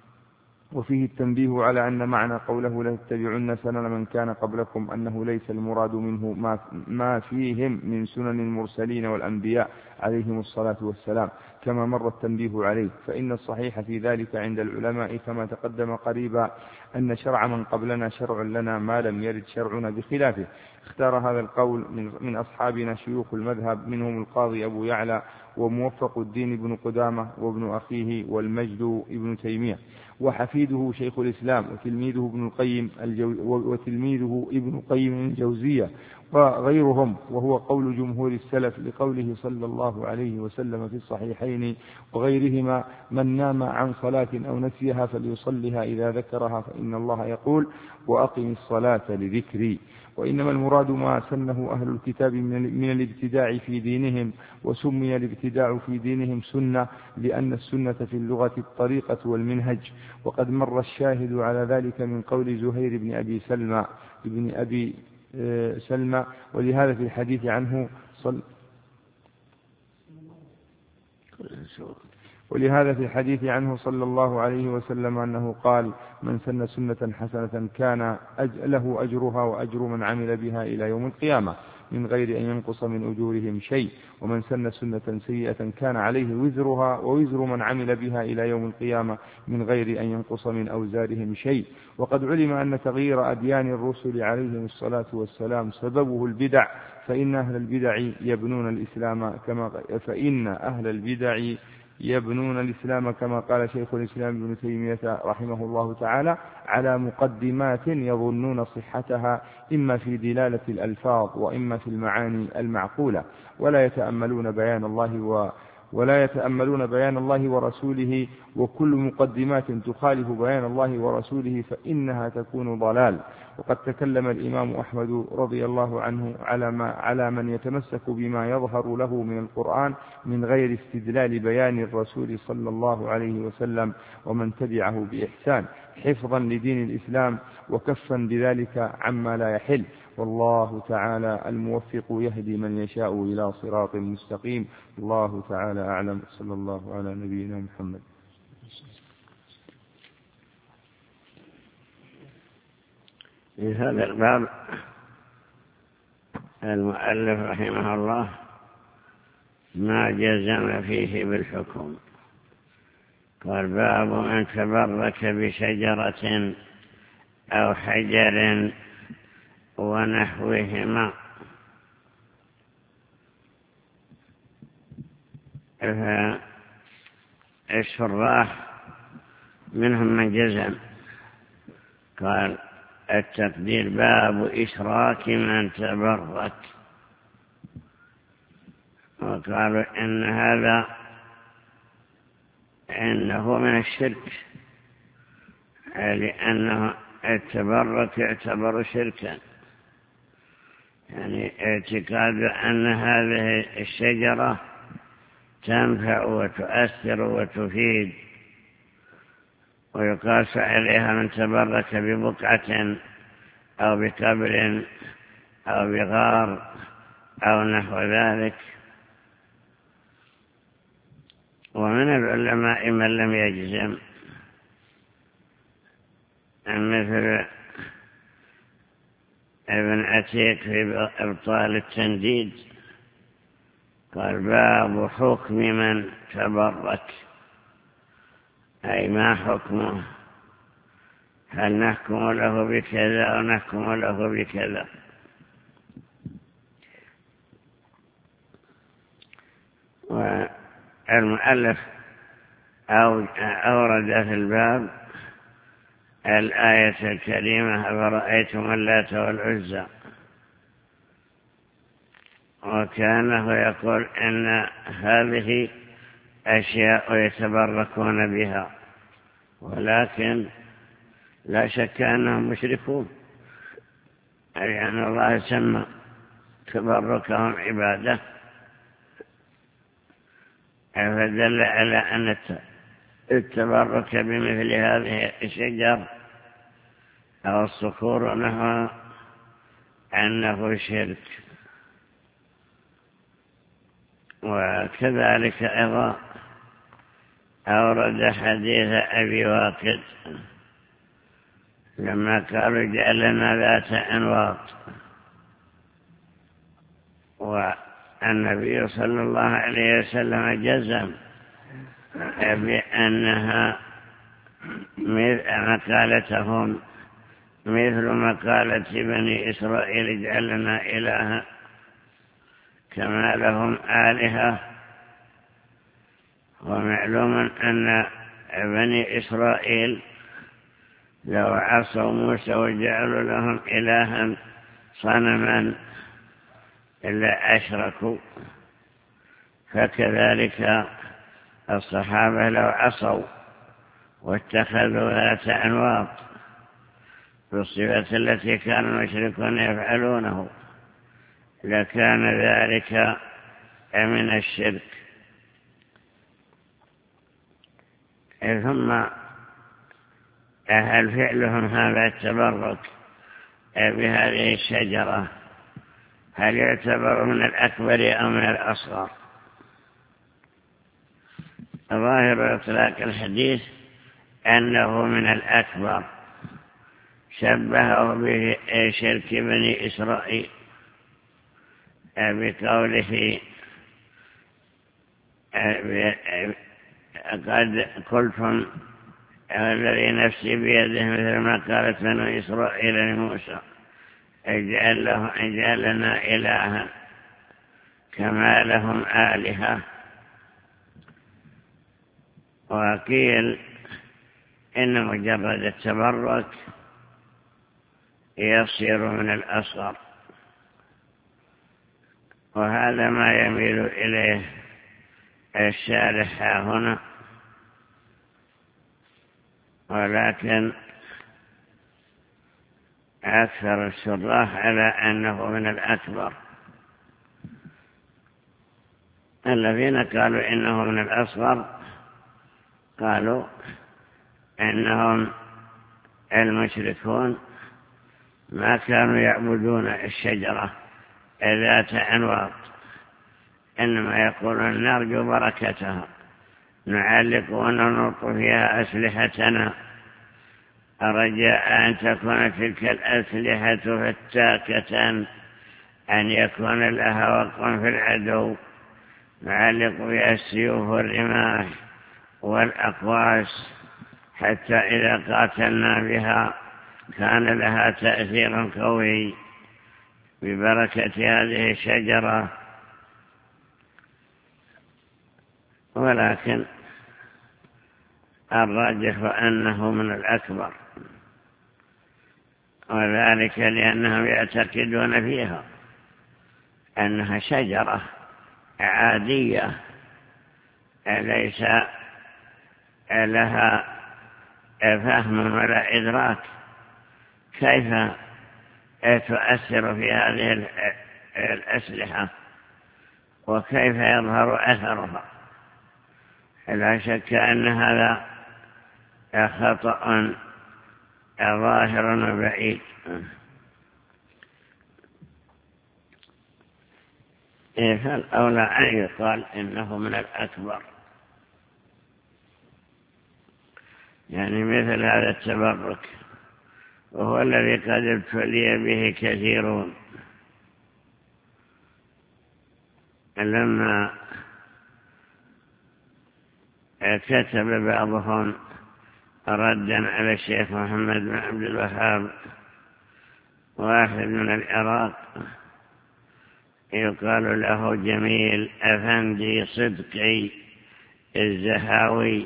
S8: وفيه التنبيه على أن معنى قوله لتتبعن سنن من كان قبلكم أنه ليس المراد منه ما, ما فيهم من سنن المرسلين والأنبياء عليهم الصلاة والسلام، كما مر التنبيه عليه، فإن الصحيح في ذلك عند العلماء كما تقدم قريبا أن شرع من قبلنا شرع لنا ما لم يرد شرعنا بخلافه. اختار هذا القول من, من أصحابنا شيوخ المذهب، منهم القاضي أبو يعلى وموفق الدين بن قدامة وابن أخيه والمجد ابن تيمية، وحفيده شيخ الإسلام، وتلميذه ابن القيم الجو وتلميذه ابن القيم الجوزية وغيرهم، وهو قول جمهور السلف لقوله صلى الله عليه وسلم في الصحيحين وغيرهما: من نام عن صلاة أو نسيها فليصلها إذا ذكرها، فإن الله يقول: وأقم الصلاة لذكري. وإنما المراد ما سنه أهل الكتاب من الابتداع في دينهم، وسمي الابتداع في دينهم سنة لأن السنة في اللغة الطريقة والمنهج، وقد مر الشاهد على ذلك من قول زهير بن أبي سلمى ابن أبي سلمى ولهذا في الحديث عنه صل ولهذا في الحديث عنه صلى الله عليه وسلم أنه قال: من سن سنة حسنة كان أج له أجرها وأجر من عمل بها إلى يوم القيامة. من غير أن ينقص من أجورهم شيء، ومن سن سنة سيئة كان عليه وزرها ووزر من عمل بها إلى يوم القيامة من غير أن ينقص من أوزارهم شيء. وقد علم أن تغيير أديان الرسل عليهم الصلاة والسلام سببه البدع، فإن أهل البدع يبنون الإسلام كما فإن أهل البدع يبنون الإسلام كما قال شيخ الإسلام ابن تيمية رحمه الله تعالى على مقدمات يظنون صحتها إما في دلالة الألفاظ وإما في المعاني المعقولة، ولا يتأملون بيان الله و ولا يتأملون بيان الله ورسوله، وكل مقدمات تخالف بيان الله ورسوله فإنها تكون ضلال. وقد تكلم الإمام أحمد رضي الله عنه على, ما على من يتمسك بما يظهر له من القرآن من غير استدلال بيان الرسول صلى الله عليه وسلم ومن تبعه بإحسان، حفظا لدين الإسلام وكفا بذلك عما لا يحل. والله تعالى الموفق يهدي من يشاء إلى صراط مستقيم. الله تعالى أعلم. صلى الله على نبينا محمد.
S2: في هذا الباب المؤلف رحمه الله ما جزم فيه بالحكم، قال باب من تبرك بشجرة أو حجر ونحوهما. الشراح منهم من جزم، قال التقدير باب إشراك من تبرك، وقالوا إن هذا إنه من الشرك، لأنه التبرك يعتبر شركا، يعني اعتقاد أن هذه الشجرة تنفع وتؤثر وتفيد، ويقاس عليها من تبرك ببقعة أو بقبر أو بغار أو نحو ذلك. ومن العلماء من لم يجزم، مثل ابن عتيق في إبطال التنديد قال باب حكم من تبرك، أي ما حكمه، هل نحكم له بكذا أو نحكم له بكذا. والمؤلف أورد في الباب الآية الكريمة أفرأيتم اللات والعزى، وكانه يقول إن هذه أشياء يتبركون بها، ولكن لا شك أنهم مشركون، أي أن الله سمى تبركهم عبادة، فدل على أن التبرك بمثل هذه الشجر أو الصخور نحو أنه شرك. وكذلك أيضا أورد حديث أبي واقد لما قالوا جعل لنا ذات أنواط، والنبي صلى الله عليه وسلم جزم بأنها مقالتهم مثل مقالة بني إسرائيل اجعل لنا إلها كما لهم آلهة. ومعلوم أن بني إسرائيل لو عصوا موسى وجعلوا لهم إلها صنما إلا أشركوا، فكذلك الصحابة لو عصوا واتخذوا ذات أنواط بالصفات التي كان المشركون يفعلونه لكان ذلك من الشرك. ثم هل فعلهم هذا التبرك بهذه الشجرة هل يعتبر من الأكبر أو من الأصغر؟ ظاهر إطلاق الحديث أنه من الأكبر، شبهه به شرك بني إسرائيل، بقوله قد قلتم الذي نفسي بيده مثل ما قالت بنو إسرائيل لموسى اجعل, له اجعل لنا إلها كما لهم آلهة. وقيل إن مجرد التبرك يصير من الأصغر، وهذا ما يميل إليه الشارح هنا، ولكن أكثر الشراح على أنه من الأكبر. الذين قالوا إنه من الأصغر قالوا إنهم المشركون ما كانوا يعبدون الشجرة ذات أنواط، إنما يقولون نرجو بركتها، نعلق وننط فيها أسلحتنا رجاء أن تكون تلك الأسلحة فتاكة أن يكون لها وقع في العدو، نعلق بها السيوف والرماح والأقواس حتى إذا قاتلنا بها كان لها تأثير قوي ببركة هذه الشجرة. ولكن الراجح أنه من الأكبر، وذلك لأنهم يعتقدون فيها أنها شجرة عادية ليس لها فهم ولا إدراك، كيف تؤثر في هذه الأسلحة وكيف يظهر أثرها. لا شك أن هذا خطأ ظاهر وبعيد. فالأولى أن يقال إنه من الأكبر، يعني مثل هذا التبرك، وهو الذي قد ابتلي به كثيرون. لما كتب بعضهم ردا على الشيخ محمد بن عبد الوهاب، واحد من العراق يقال له جميل أفندي صدقي الزهاوي،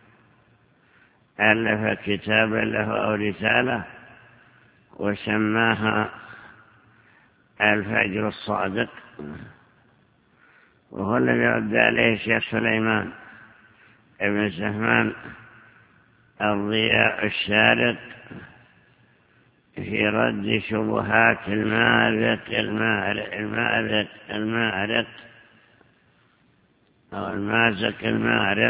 S2: ألف كتابا له أو رسالة وسماها الفجر الصادق، وهو الذي رد عليه الشيخ سليمان ابن سهمان الضياء الشارق في رد شبهات المارق المارق المارق المارق أو المازق المارق،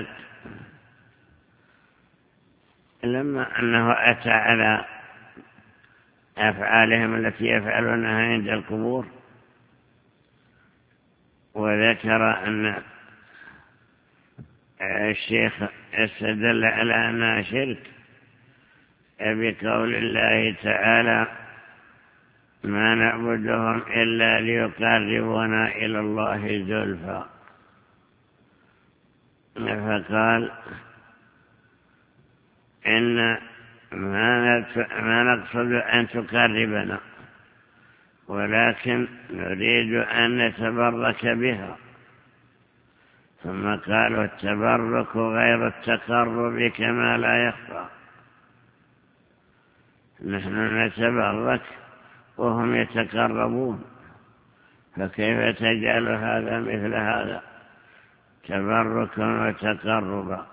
S2: لما أنه أتى على أفعالهم التي يفعلونها عند القبور، وذكر أن الشيخ استدل على أنها شرك بقول الله تعالى ما نعبدهم إلا ليقربونا إلى الله زلفى، فقال إن ما نقصد أن تقربنا، ولكن نريد أن نتبرك بها. ثم قالوا التبرك غير التقرب كما لا يخفى، نحن نتبرك وهم يتقربون، فكيف تجعل هذا مثل هذا تبركا وتقربا؟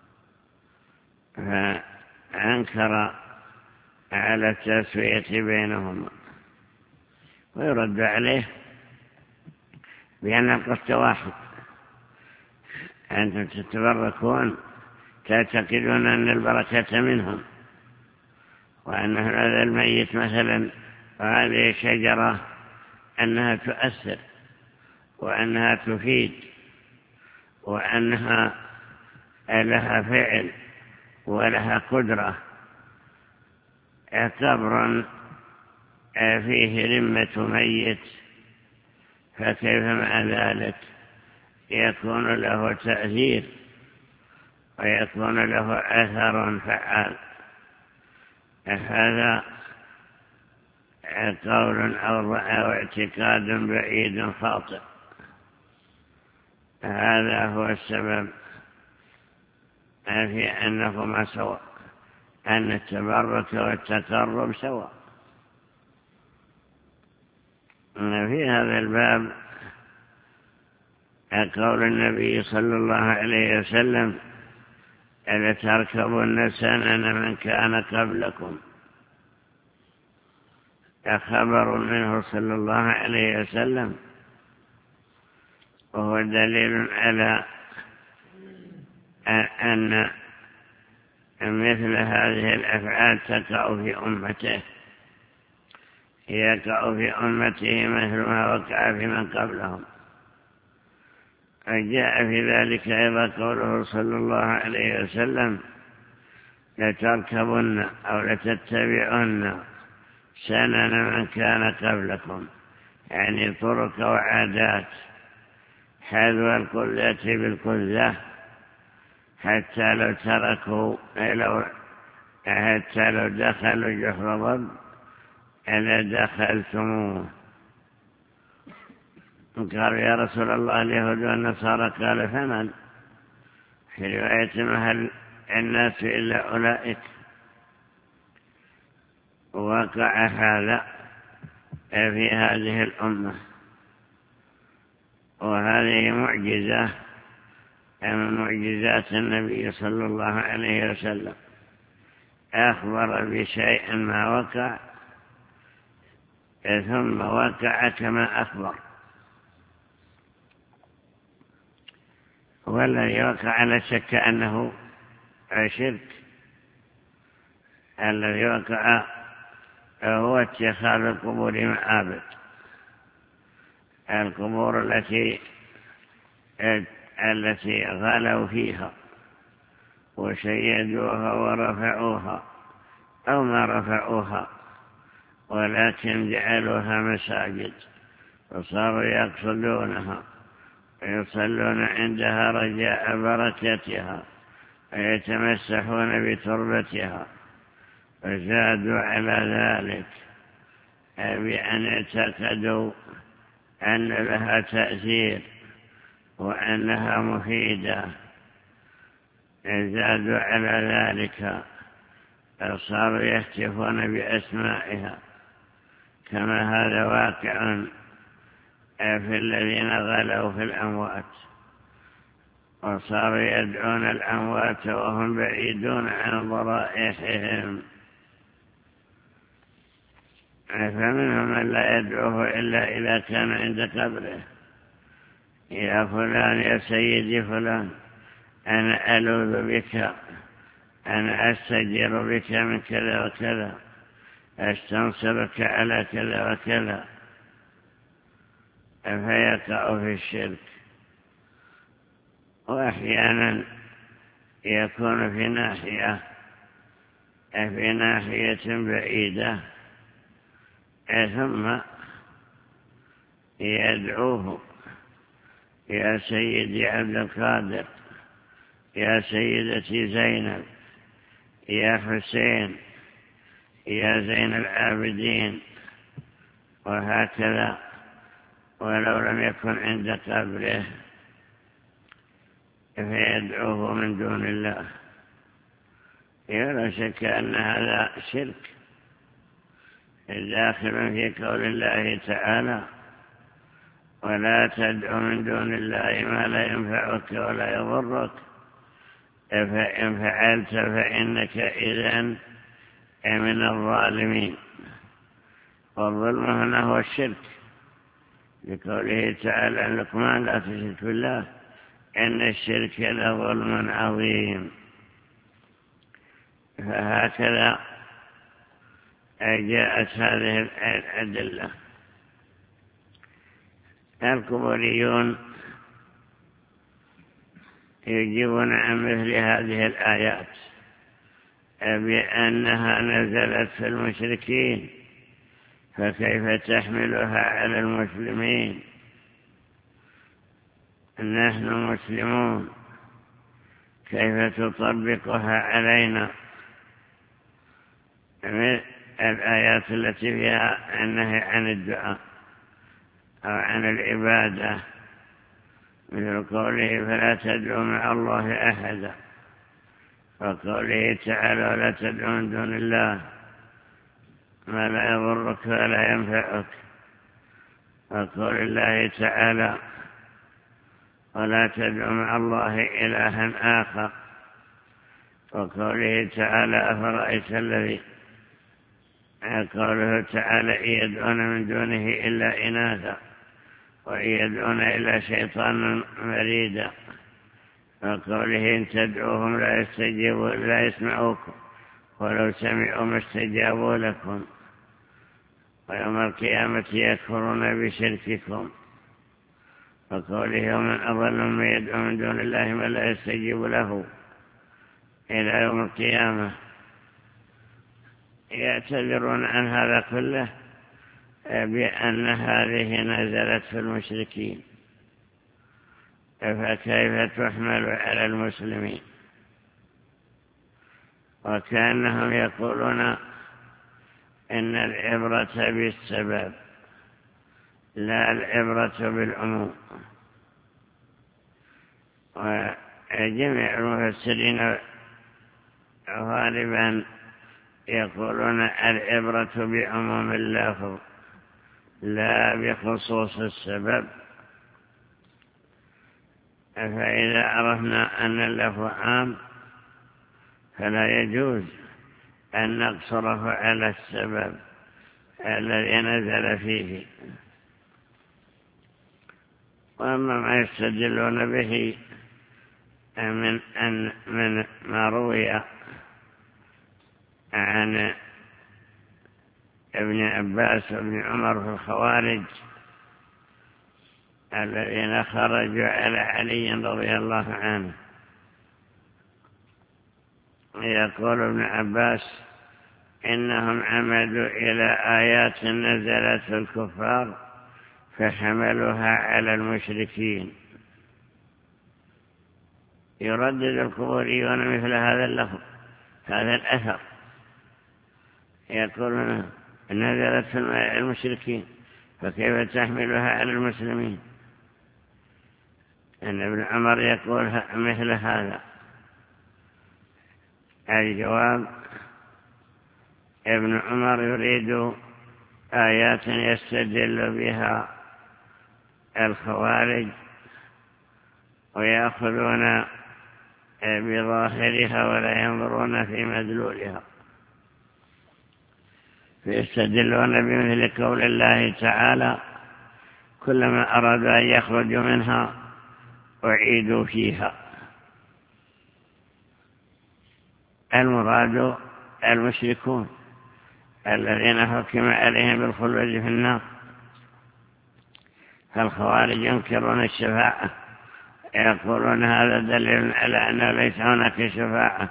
S2: فأنكر على التسوية بينهما، ويرد عليه بأن القصد واحد، أنتم تتبركون تعتقدون أن البركة منهم، وأن هذا الميت مثلا وهذه الشجرة أنها تؤثر وأنها تفيد وأنها لها فعل ولها قدرة. قبر فيه رمة ميت فكيف مع ذلك يكون له تأثير ويكون له أثر فعال. هذا قول أو اعتقاد بعيد خاطئ. هذا هو السبب في أنهما سواء، أن التبرك والتقرب سواء. في هذا الباب قول النبي صلى الله عليه وسلم: لتركبن سنن من كان قبلكم. خبر منه صلى الله عليه وسلم، وهو دليل على أن مثل هذه الأفعال تقع في أمته، يقع في أمته مثل ما وقع في من قبلهم. جاء في ذلك أيضا قوله صلى الله عليه وسلم: لتركبن أو لتتبعن سنن من كان قبلكم، يعني طرق وعادات، حذو القذة بالقذة، حتى لو تركوا لو حتى لو دخلوا جحر ضب ألا دخلتموه. قالوا: يا رسول الله اليهود والنصارى. قال: فمن؟ في رواية: ما هل الناس إلا أولئك. وقع هذا في هذه الأمة، وهذه معجزة من معجزات النبي صلى الله عليه وسلم، أخبر بشيء ما وقع ثم وقع كما أخبر. والذي وقع لا شك أنه شرك. الذي وقع هو اتخاذ القبور معابد، القبور التي التي غلوا فيها وشيدوها ورفعوها أو ما رفعوها، ولكن جعلوها مساجد وصاروا يقصدونها ويصلون عندها رجاء بركتها ويتمسحون بتربتها، وزادوا على ذلك بأن اعتقدوا أن لها تأثير وأنها مفيدة. زادوا على ذلك، صاروا يهتفون بأسمائها، كما هذا واقع في الذين غلوا في الأموات، وصاروا يدعون الأموات وهم بعيدون عن ضرائحهم. فمنهم من لا يدعوه إلا إذا كان عند قبره: يا فلان، يا سيدي فلان، أنا ألوذ بك، أنا أستجير بك من كذا وكذا، أستنصرك على كذا وكذا، فيقع في الشرك. وأحيانا يكون في ناحية في ناحية بعيدة، ثم يدعوه: يا سيدي عبد القادر، يا سيدتي زينب، يا حسين، يا زين العابدين، وهكذا، ولو لم يكن عند قبره فيدعوه من دون الله. لا شك أن هذا شرك داخل في قول الله تعالى: ولا تدع من دون الله ما لا ينفعك ولا يضرك، فإن فعلت فإنك إذن من الظالمين. والظلم هنا هو الشرك، لقوله تعالى عن لقمان: لا تشرك بالله إن الشرك لظلم عظيم. فهكذا جاءت هذه الأدلة. القبوريون يجيبون عن مثل هذه الآيات بأنها نزلت في المشركين، فكيف تحملها على المسلمين نحن مسلمون كيف تطبقها علينا؟ الآيات التي فيها النهي عن الدعاء أو عن العبادة، مثل قوله فلا تدعوا مع الله أحدا، وقوله تعالى ولا تدعوا من دون الله ما لا يضرك ولا ينفعك، وقول الله تعالى ولا تدعوا مع الله إلها آخر، وقوله تعالى أفرأيت الذي قوله تعالى إن يدعون من دونه إلا إناثا وإن يدعون إلا شيطانا مريدا، وقوله إن تدعوهم لا يستجيبوا لا يسمعوكم ولو سمعوا ما استجابوا لكم ويوم القيامة يكفرون بشرككم، وقوله ومن أضل من يدعو من دون الله من لا يستجيب له إلى يوم القيامة. يعتذرون عن هذا كله بأن هذه نزلت في المشركين، فكيف تحمل على المسلمين؟ وكأنهم يقولون إن العبرة بالسبب لا العبرة بالعموم. وجميع المفسرين غالبا يقولون العبرة بعموم اللفظ لا بخصوص السبب، فإذا عرفنا أن اللفظ عام فلا يجوز أن نقصره على السبب الذي نزل فيه. وأما ما يستدلون به من, أن من ما روي عن ابن عباس وابن عمر في الخوارج الذين خرجوا على علي رضي الله عنه، يقول ابن عباس إنهم عمدوا إلى آيات نزلت في الكفار فحملوها على المشركين. يردد القبوريون مثل هذا اللفظ هذا الأثر، يقولون نزلت في المشركين فكيف تحملها على المسلمين؟ أن ابن عمر يقول مثل هذا. الجواب ابن عمر يريد آيات يستدل بها الخوارج ويأخذون بظاهرها ولا ينظرون في مدلولها، فيستدلون بمثل قول الله تعالى كلما أرادوا أن يخرجوا منها أعيدوا فيها. المراد المشركون الذين حكم عليهم بالخلود في النار، فالخوارج ينكرون الشفاعة، يقولون هذا دليل على أنه ليس هناك شفاعة،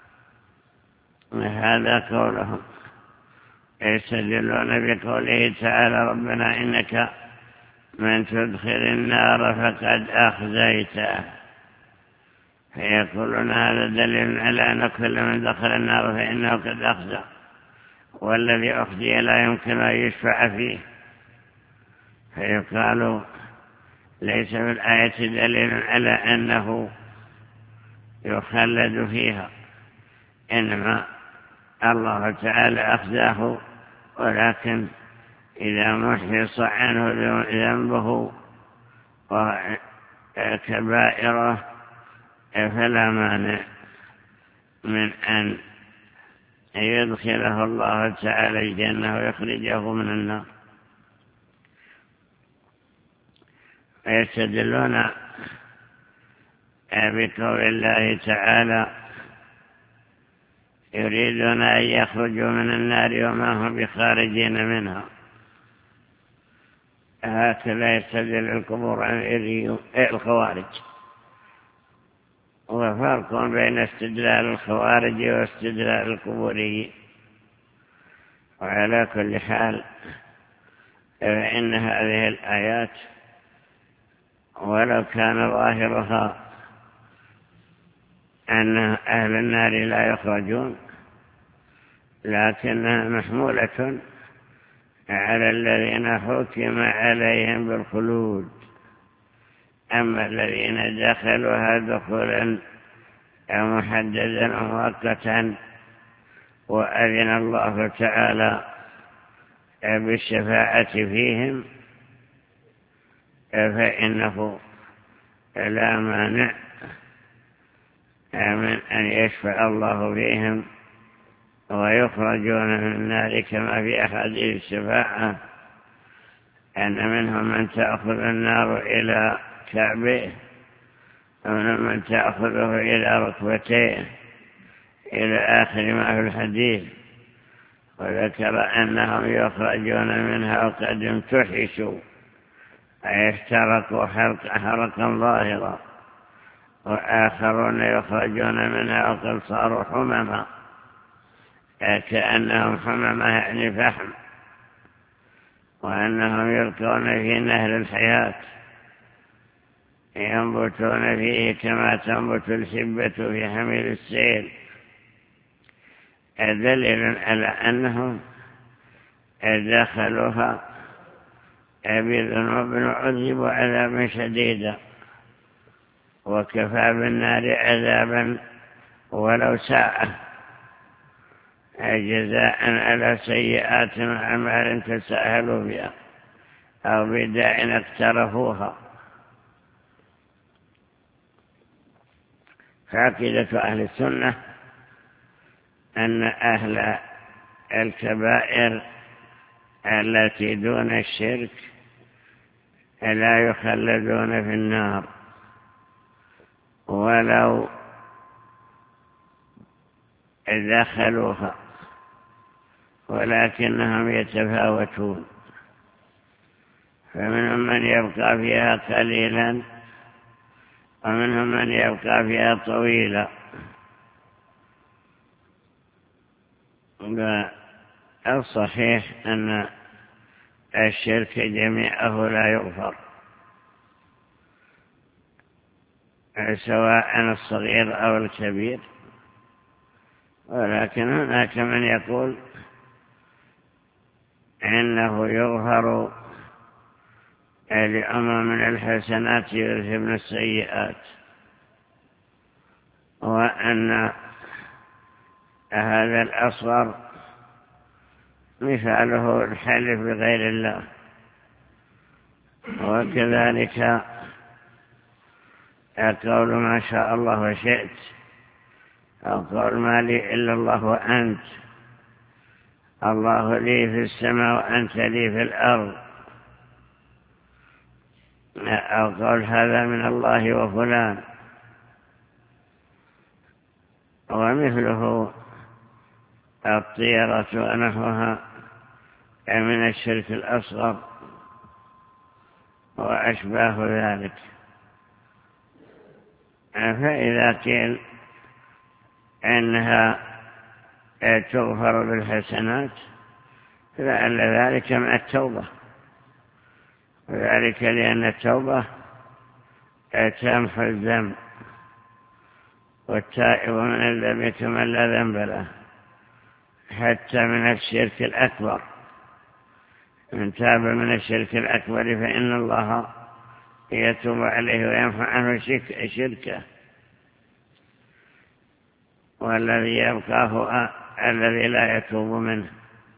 S2: هذا قولهم. يستدلون بقوله تعالى ربنا إنك من تدخل النار فقد أخزيته، فيقولون هذا دليل على أن كل من دخل النار فإنه قد أخزى، والذي أخزي لا يمكن أن يشفع فيه. فيقال ليس في الآية دليل على أنه يخلد فيها، إنما الله تعالى أخزاه، ولكن إذا محص عنه ذنبه وكبائره فلا مانع من أن يدخله الله تعالى الجنة ويخرجه من النار. ويستدلون بقول الله تعالى يريدون أن يخرجوا من النار وما هم بخارجين منها. هكذا يستدل القبور الخوارج. وفرق بين استدلال الخوارج واستدلال القبوري. وعلى كل حال فإن هذه الآيات ولو كان ظاهرها أن أهل النار لا يخرجون، لكنها محمولة على الذين حكم عليهم بالخلود. أما الذين دخلوها دخولا محددا ومؤقتا وأذن الله تعالى بالشفاعة فيهم، فإنه لا مانع من أن يشفع الله فيهم ويخرجون من النار، كما في أحاديث الشفاعة أن منهم من تأخذ النار إلى كعبه ومنهم من تأخذه إلى ركبتيه إلى آخر ما في الحديث. وذكر أنهم يخرجون منها وقد امتحشوا، أي احترقوا حرقا ظاهرا، وآخرون يخرجون منها وقد صاروا حمما، كأنهم حمما يعني فحم، وأنهم يلقون في نهر الحياة ينبتون فيه كما تنبت الحبة في حميل السيل، دليل على أنهم دخلوها بذنوب وعذبوا عذابا شديدا، وكفى بالنار عذابا ولو ساعة، جزاء على سيئات وأعمال تساهلوا بها أو بداء اقترفوها. فعقيدة أهل السنة أن أهل الكبائر التي دون الشرك لا يخلدون في النار ولو دخلوها، ولكنهم يتفاوتون، فمنهم من يبقى فيها قليلا ومنهم من يبقى فيها طويلا. الصحيح أن الشرك جميعه لا يغفر، سواء الصغير أو الكبير، ولكن هناك من يقول إنه يغفر لأمم من الحسنات يذهبن السيئات، وأن هذا الأصغر مثاله الحلف بغير الله، وكذلك قول ما شاء الله وشئت، أو قول ما لي إلا الله وأنت، الله لي في السماء وأنت لي في الأرض، أو قول هذا من الله وفلان، ومثله الطيرة ونحوها من الشرك الأصغر وأشباه ذلك. فإذا قيل إنها تغفر بالحسنات فلعل ذلك مع التوبة، وذلك لأن التوبة تمحو الذنب، والتائب من الذنب كمن لا ذنب له، حتى من الشرك الأكبر. من تاب من الشرك الأكبر فإن الله يتوب عليه ويمحو عنه شركه، والذي يبقى هو الذي لا يتوب منه،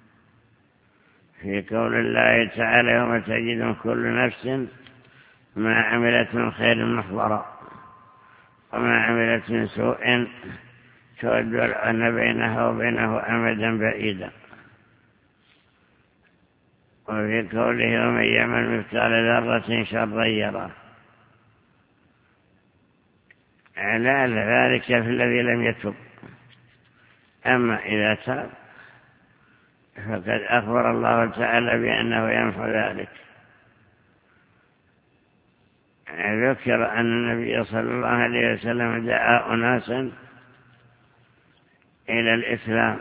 S2: في قول الله تعالى يوم تجد كل نفس ما عملت من خير محضرا وما عملت من سوء تود أن بينها وبينه أمدا بعيدا. وفي قوله ومن يعمل مثقال ذرة شرا يره، على ذلك في الذي لم يتب. أما إذا تاب فقد أخبر الله تعالى بأنه يمحو ذلك. ذكر أن النبي صلى الله عليه وسلم دعا أناسا إلى الإسلام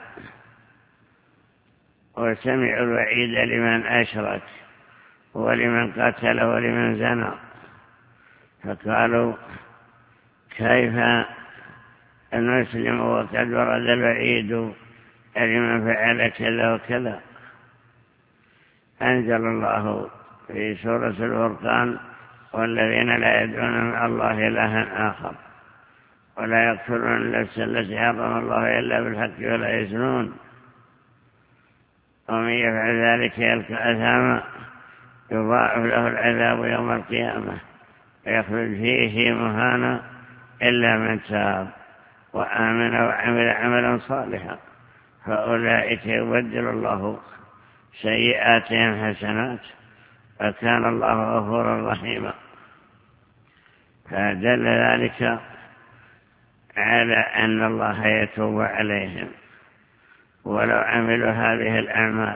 S2: وسمعوا الوعيد لمن أشرك ولمن قتل ولمن زنى، فقالوا كيف المسلم وقد ورد الوعيد لمن فعل كذا وكذا؟ أنزل الله في سورة الفرقان: والذين لا يدعون مع الله إلها آخر ولا يقتلون النفس التي حرم الله إلا بالحق ولا يزنون ومن يفعل ذلك يلقى أثاما يضاعف له العذاب يوم القيامة ويخلد فيه مهانا إلا من تاب وآمن وعمل عملا صالحا فأولئك يبدل الله سيئاتهم حسنات وكان الله غفورا رحيما. فدل ذلك على أن الله يتوب عليهم ولو عملوا هذه الأعمال.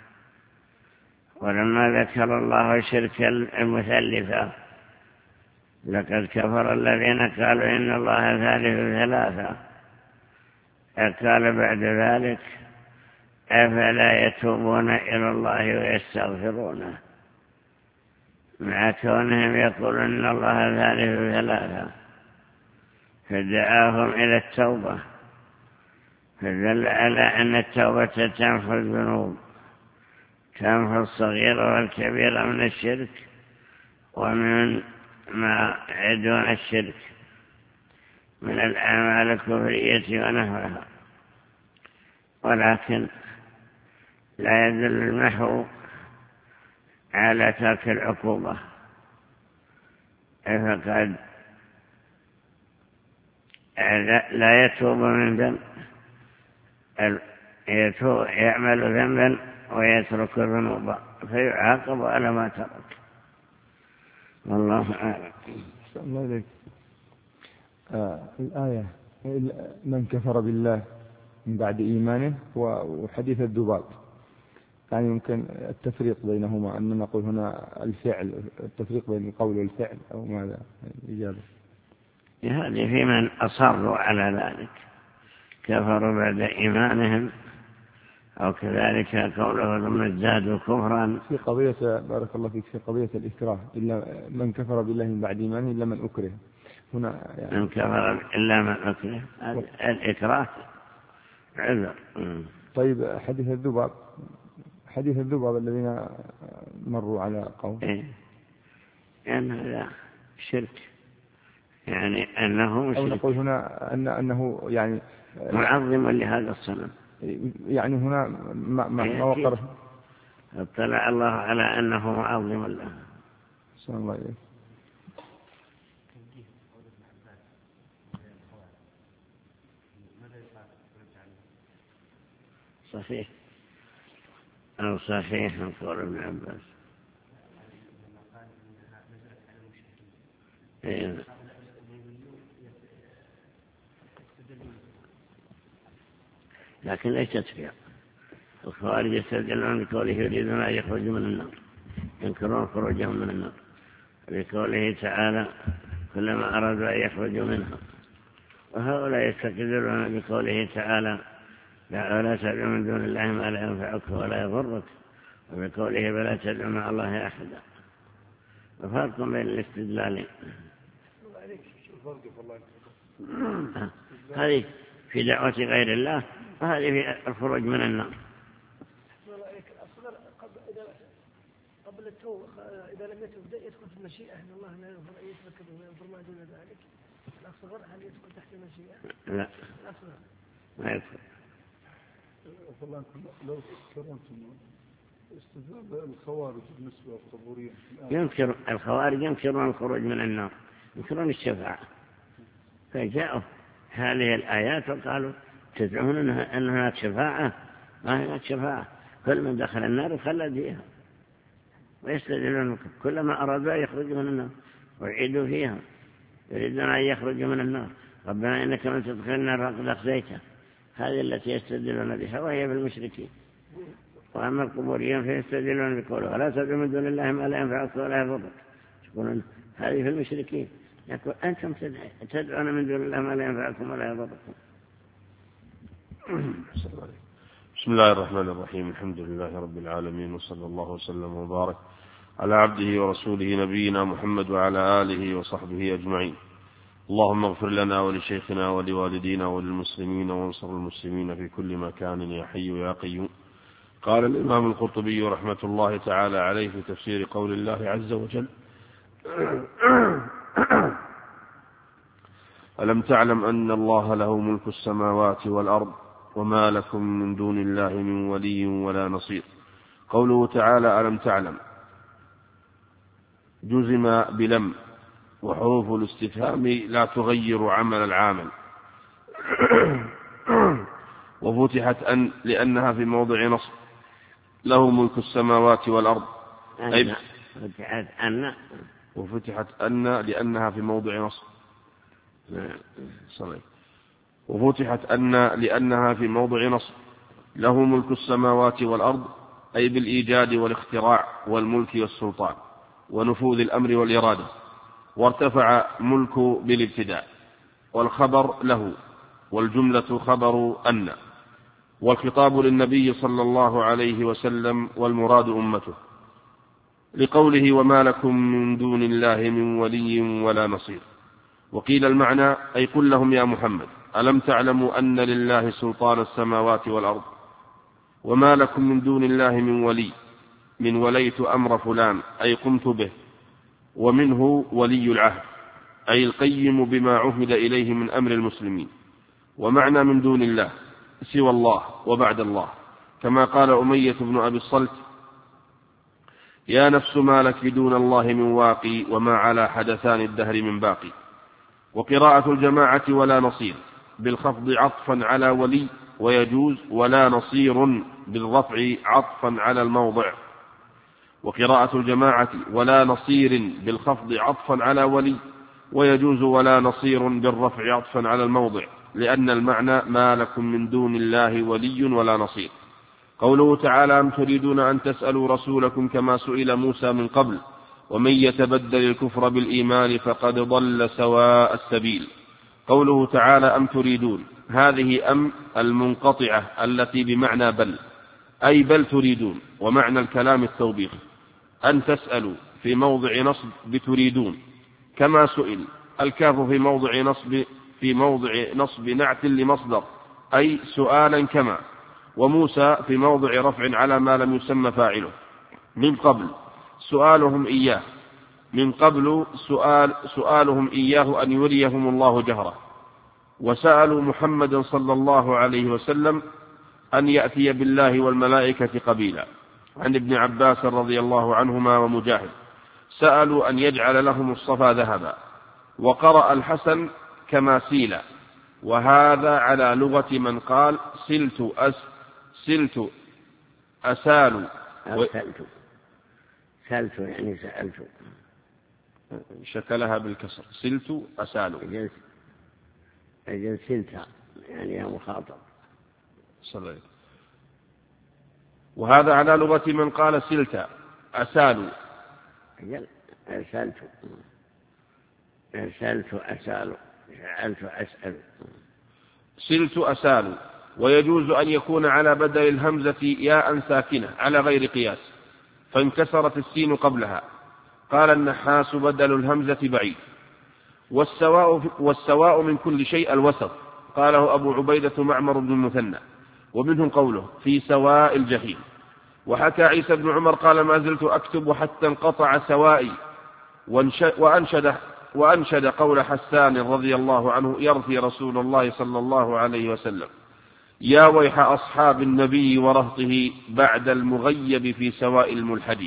S2: ولما ذكر الله شرك المثلثة: لقد كفر الذين قالوا إن الله ثالث ثلاثة، قال بعد ذلك: أفلا يتوبون إلى الله ويستغفرونه، مع كونهم يقولون إن الله ثالث ثلاثة، فدعاهم إلى التوبة. فدل على أن التوبة تمحو الذنوب، تمحو الصغيرة والكبيرة من الشرك ومن ما دون الشرك من الأعمال الكفرية ونحوها. ولكن لا يدل المحو على ترك العقوبة، فقد لا يتوب من ذنب، يعمل ذنبا ويترك ذنوبا فيعاقب على ما ترك. والله أعلم.
S8: الله إليك. آه الآية: من كفر بالله من بعد إيمانه وحديث الذباب، يعني يمكن التفريق بينهما، أن نقول هنا الفعل، التفريق بين القول والفعل، أو ماذا الإجابة؟
S2: هذه في من أصروا على ذلك كفروا بعد إيمانهم، أو كذلك قوله ثم ازدادوا كفرا.
S8: في قضية بارك الله فيك في قضية الإكراه: إلا من كفر بالله من بعد إيمانه إلا من أكره. هنا
S2: يعني من كفر إلا من أكره، الإكراه عذر.
S8: طيب حديث الذباب، حديث الذباب الذين مروا على قوم،
S2: إيه؟ يعني هذا شرك، يعني أنه مشرك.
S8: أو نقول هنا أن أنه يعني
S2: معظم لهذا الصنم،
S8: يعني هنا ما ما وقر.
S2: اطلع الله على أنه معظم له.
S8: صلى الله عليه.
S2: صحيح أو صحيح من قول ابن عباس. إيه. لكن ليست فيها. الخوارج يستدلون بقوله يريدون أن يخرجوا من النار، ينكرون خروجهم من النار، بقوله تعالى: كلما أرادوا أن يخرجوا منها. وهؤلاء يستدلون بقوله تعالى: لا تدعوا من دون الله ما لا ينفعك ولا يضرك، وبقوله: فلا تدعوا مع الله أحدا. وفرق بين الاستدلالين. هذه في دعوة غير الله، وهذه في الخروج من النار.
S4: قبل التوبة إذا لم يتوب يدخل في المشيئة، أن الله لا يغفر أن يشرك به ويغفر ما دون ذلك. الأصغر هل يدخل تحت المشيئة؟
S2: لا،
S4: الأصغر
S2: ما يدخل.
S7: لو تذكرونتم استدلال الخوارج بالنسبة للقبوريين،
S2: ينكر الخوارج ينكرون الخروج من النار، ينكرون الشفاعة. فجاءوا هذه الآيات وقالوا: تدعون أن هناك شفاعة؟ ما هناك شفاعة، كل من دخل النار خلد فيها. ويستدلون كلما أرادوا أن يخرجوا من النار ويعيدوا فيها، يريدون أن يخرجوا من النار: ربنا إنك من تدخل النار فقد أخزيته. هذه التي يستدلون بها، وهي بالمشركين. وأما القبوريين فيستدلون بقوله: ولا تدعوا من دون الله ما لا ينفعك ولا يضرك. يقولون هذه في المشركين، يقول: أنتم تدعون من دون الله ما لا ينفعكم ولا يضركم.
S9: بسم الله الرحمن الرحيم. الحمد لله رب العالمين، وصلى الله وسلم وبارك على عبده ورسوله نبينا محمد وعلى آله وصحبه أجمعين. اللهم اغفر لنا ولشيخنا ولوالدينا وللمسلمين وانصر المسلمين في كل مكان يا حي يا قيوم. قال الإمام القرطبي رحمة الله تعالى عليه في تفسير قول الله عز وجل: ألم تعلم أن الله له ملك السماوات والأرض وما لكم من دون الله من ولي ولا نصير. قوله تعالى ألم تعلم جزم بلم، وحروف الاستفهام لا تغير عمل العامل، وفتحت أن لأنها في موضع نصب، له ملك السماوات والأرض أي
S2: فتحت أن
S9: وفتحت أن لأنها في موضع نصب صحيح. وفتحت أن لأنها في موضع نصب، له ملك السماوات والأرض أي بالإيجاد والاختراع والملك والسلطان ونفوذ الأمر والإرادة. وارتفع ملك بالابتداء، والخبر له، والجملة خبر أن، والخطاب للنبي صلى الله عليه وسلم والمراد أمته، لقوله وما لكم من دون الله من ولي ولا نصير. وقيل المعنى أي قل لهم يا محمد ألم تعلموا أن لله سلطان السماوات والأرض وما لكم من دون الله من ولي، من وليت أمر فلان أي قمت به، ومنه ولي العهد أي القيم بما عهد إليه من أمر المسلمين. ومعنى من دون الله سوى الله وبعد الله، كما قال أمية بن أبي الصلت: يا نفس ما لك دون الله من واقي وما على حدثان الدهر من باقي. وقراءة الجماعة ولا نصير بالخفض عطفا على ولي، ويجوز ولا نصير بالرفع عطفا على الموضع. وقراءة الجماعة ولا نصير بالخفض عطفا على ولي، ويجوز ولا نصير بالرفع عطفا على الموضع، لأن المعنى ما لكم من دون الله ولي ولا نصير. قوله تعالى أم تريدون أن تسألوا رسولكم كما سئل موسى من قبل ومن يتبدل الكفر بالإيمان فقد ضل سواء السبيل. قوله تعالى أم تريدون، هذه أم المنقطعة التي بمعنى بل، أي بل تريدون، ومعنى الكلام التوبيخ. أن تسألوا في موضع نصب بتريدون، كما سئل الكاف في موضع نصب في موضع نصب نعت لمصدر أي سؤالا كما، وموسى في موضع رفع على ما لم يسمى فاعله. من قبل سؤالهم إياه، من قبل سؤال سؤالهم إياه أن يريهم الله جهرة. وسألوا محمدا صلى الله عليه وسلم أن يأتي بالله والملائكة قبيلا. عن ابن عباس رضي الله عنهما ومجاهد سألوا أن يجعل لهم الصفا ذهبا. وقرأ الحسن كما سيلا، وهذا على لغة من قال سلت أس سلت أسال
S2: و... سألت سألت يعني سألت،
S9: شكلها بالكسر سلت أسال
S2: أجل أجل سلتها يعني يا مخاطب
S9: صلى. وهذا على لغة من قال سلت أسال
S2: أجل أسالت أسالت أسال سألت أسأل
S9: سلت أسال. ويجوز أن يكون على بدل الهمزة ياء ساكنة على غير قياس فانكسرت السين قبلها. قال النحاس بدل الهمزة بعيد. والسواء, والسواء من كل شيء الوسط، قاله أبو عبيدة معمر بن المثنى، ومنهم قوله في سواء الجحيم. وحكى عيسى بن عمر قال ما زلت أكتب حتى انقطع سوائي. وأنشد, وأنشد قول حسان رضي الله عنه يرثي رسول الله صلى الله عليه وسلم يا ويح أصحاب النبي ورهطه بعد المغيب في سواء الملحد.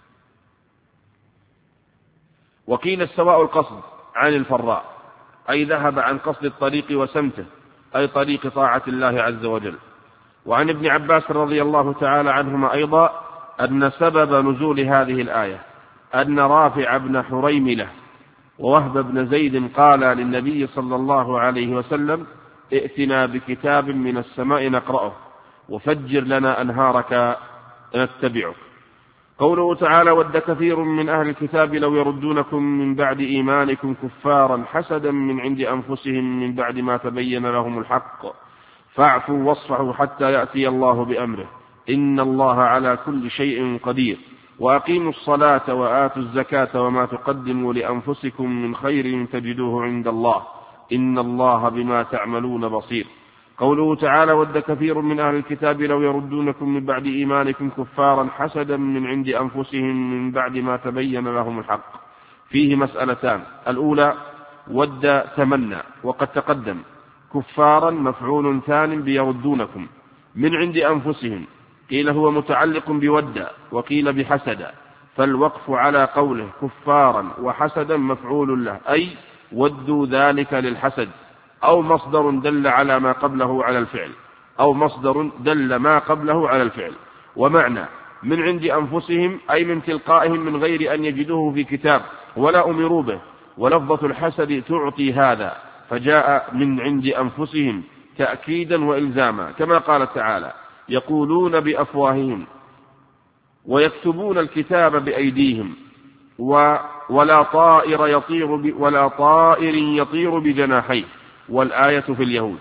S9: وقيل السواء القصد عن الفراء أي ذهب عن قصد الطريق وسمته، أي طريق طاعة الله عز وجل. وعن ابن عباس رضي الله تعالى عنهما أيضا أن سبب نزول هذه الآية أن رافع بن حريملة ووهب بن زيد قال للنبي صلى الله عليه وسلم ائتنا بكتاب من السماء نقرأه وفجر لنا أنهارك نتبعك. قوله تعالى ود كثير من أهل الكتاب لو يردونكم من بعد إيمانكم كفارا حسدا من عند أنفسهم من بعد ما تبين لهم الحق فاعفوا واصفحوا حتى يأتي الله بأمره إن الله على كل شيء قدير وأقيموا الصلاة وآتوا الزكاة وما تقدموا لأنفسكم من خير تجدوه عند الله إن الله بما تعملون بصير. قوله تعالى ود كثير من أهل الكتاب لو يردونكم من بعد إيمانكم كفارا حسدا من عند أنفسهم من بعد ما تبين لهم الحق. فيه مسألتان: الأولى ود تمنى، وقد تقدم كفارا مفعول ثان بيردونكم من عند أنفسهم، قيل هو متعلق بود وقيل بحسد، فالوقف على قوله كفارا وحسدا مفعول له، أي ودوا ذلك للحسد، أو مصدر دل على ما قبله على الفعل أو مصدر دل ما قبله على الفعل. ومعنى من عند أنفسهم أي من تلقائهم من غير أن يجدوه في كتاب ولا أمروا به، ولفظة الحسد تعطي هذا، فجاء من عند أنفسهم تأكيدا وإلزاما، كما قال تعالى يقولون بأفواههم ويكتبون الكتاب بأيديهم ولا طائر يطير ولا طائر يطير بجناحيه، والآية في اليهود.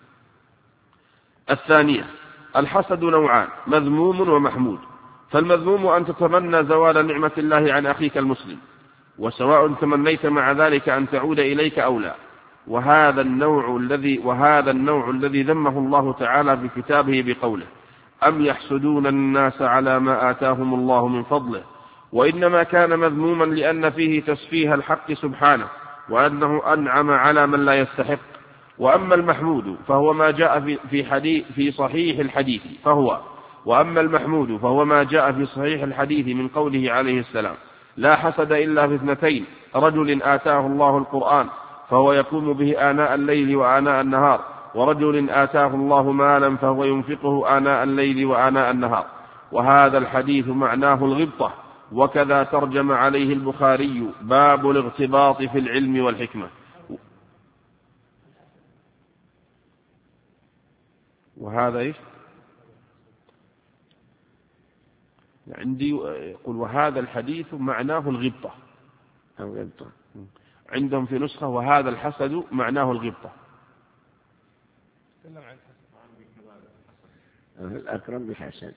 S9: الثانية الحسد نوعان: مذموم ومحمود. فالمذموم أن تتمنى زوال نعمة الله عن أخيك المسلم، وسواء تمنيت مع ذلك أن تعود إليك أو لا، وهذا النوع الذي وهذا النوع الذي ذمه الله تعالى في كتابه بقوله أم يحسدون الناس على ما آتاهم الله من فضله، وإنما كان مذموما لأن فيه تسفيه الحق سبحانه وأنه أنعم على من لا يستحق. وأما المحمود فهو ما جاء في حديث في صحيح الحديث فهو وأما المحمود فهو ما جاء في صحيح الحديث من قوله عليه السلام لا حسد إلا في اثنتين: رجل آتاه الله القرآن فهو يقوم به آناء الليل وآناء النهار، ورجل آتاه الله مالا فهو ينفقه آناء الليل وآناء النهار. وهذا الحديث معناه الغبطة، وكذا ترجم عليه البخاري باب الاغتباط في العلم والحكمة. وهذا إيش عندي يقول وهذا الحديث معناه الغبطة أو غبطة، عندهم في نسخة وهذا الحسد معناه الغبطة.
S2: الأكرم بحسد،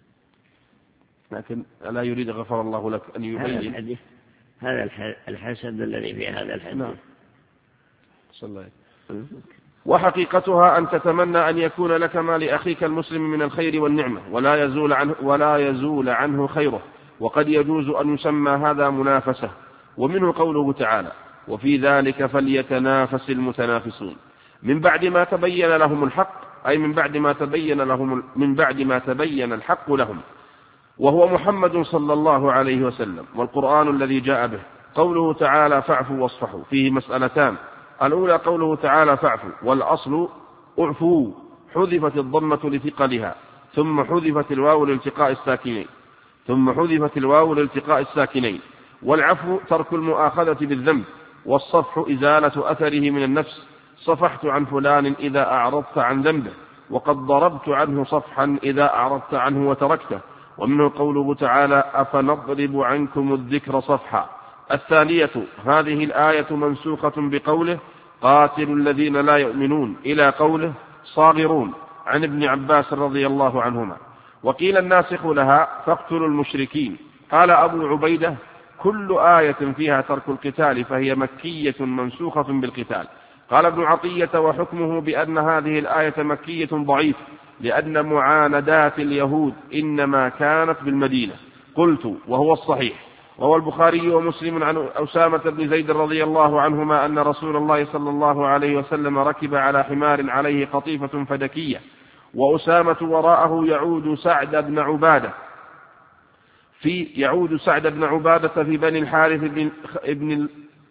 S9: لكن لا يريد غفر الله لك أن يبين
S2: هذا, هذا الحسد الذي في هذا الحديث.
S9: نعم. صلى الله عليه. وحقيقتها أن تتمنى أن يكون لك ما لأخيك المسلم من الخير والنعمة ولا يزول عنه, ولا يزول عنه خيره، وقد يجوز أن يسمى هذا منافسة. ومنه قوله تعالى وفي ذلك فليتنافس المتنافسون، من بعد ما تبين لهم الحق، أي من بعد ما تبين لهم من بعد ما تبين الحق لهم، وهو محمد صلى الله عليه وسلم والقرآن الذي جاء به. قوله تعالى فاعفوا واصفحوا فيه مسألتان: الأولى قوله تعالى فاعفوا، والأصل اعفوا، حذفت الضمة لثقلها، ثم حذفت الواو لالتقاء الساكنين ثم حذفت الواو لالتقاء الساكنين والعفو ترك المؤاخذة بالذنب، والصفح إزالة أثره من النفس. صفحت عن فلان إذا أعرضت عن ذنبه، وقد ضربت عنه صفحا إذا أعرضت عنه وتركته. ومنه قوله تعالى أفنضرب عنكم الذكر صفحا. الثانية هذه الآية منسوخة بقوله قاتلوا الذين لا يؤمنون إلى قوله صاغرون عن ابن عباس رضي الله عنهما. وقيل الناسخ لها فاقتلوا المشركين. قال أبو عبيدة كل آية فيها ترك القتال فهي مكية منسوخة بالقتال. قال ابن عطية وحكمه بأن هذه الآية مكية ضعيف، لأن معاندات اليهود إنما كانت بالمدينة. قلت وهو الصحيح. روى البخاري ومسلم عن أسامة بن زيد رضي الله عنهما أن رسول الله صلى الله عليه وسلم ركب على حمار عليه قطيفة فدكية، وأسامة وراءه يعود سعد بن عبادة في يعود سعد بن عبادة في بني الحارث بن ابن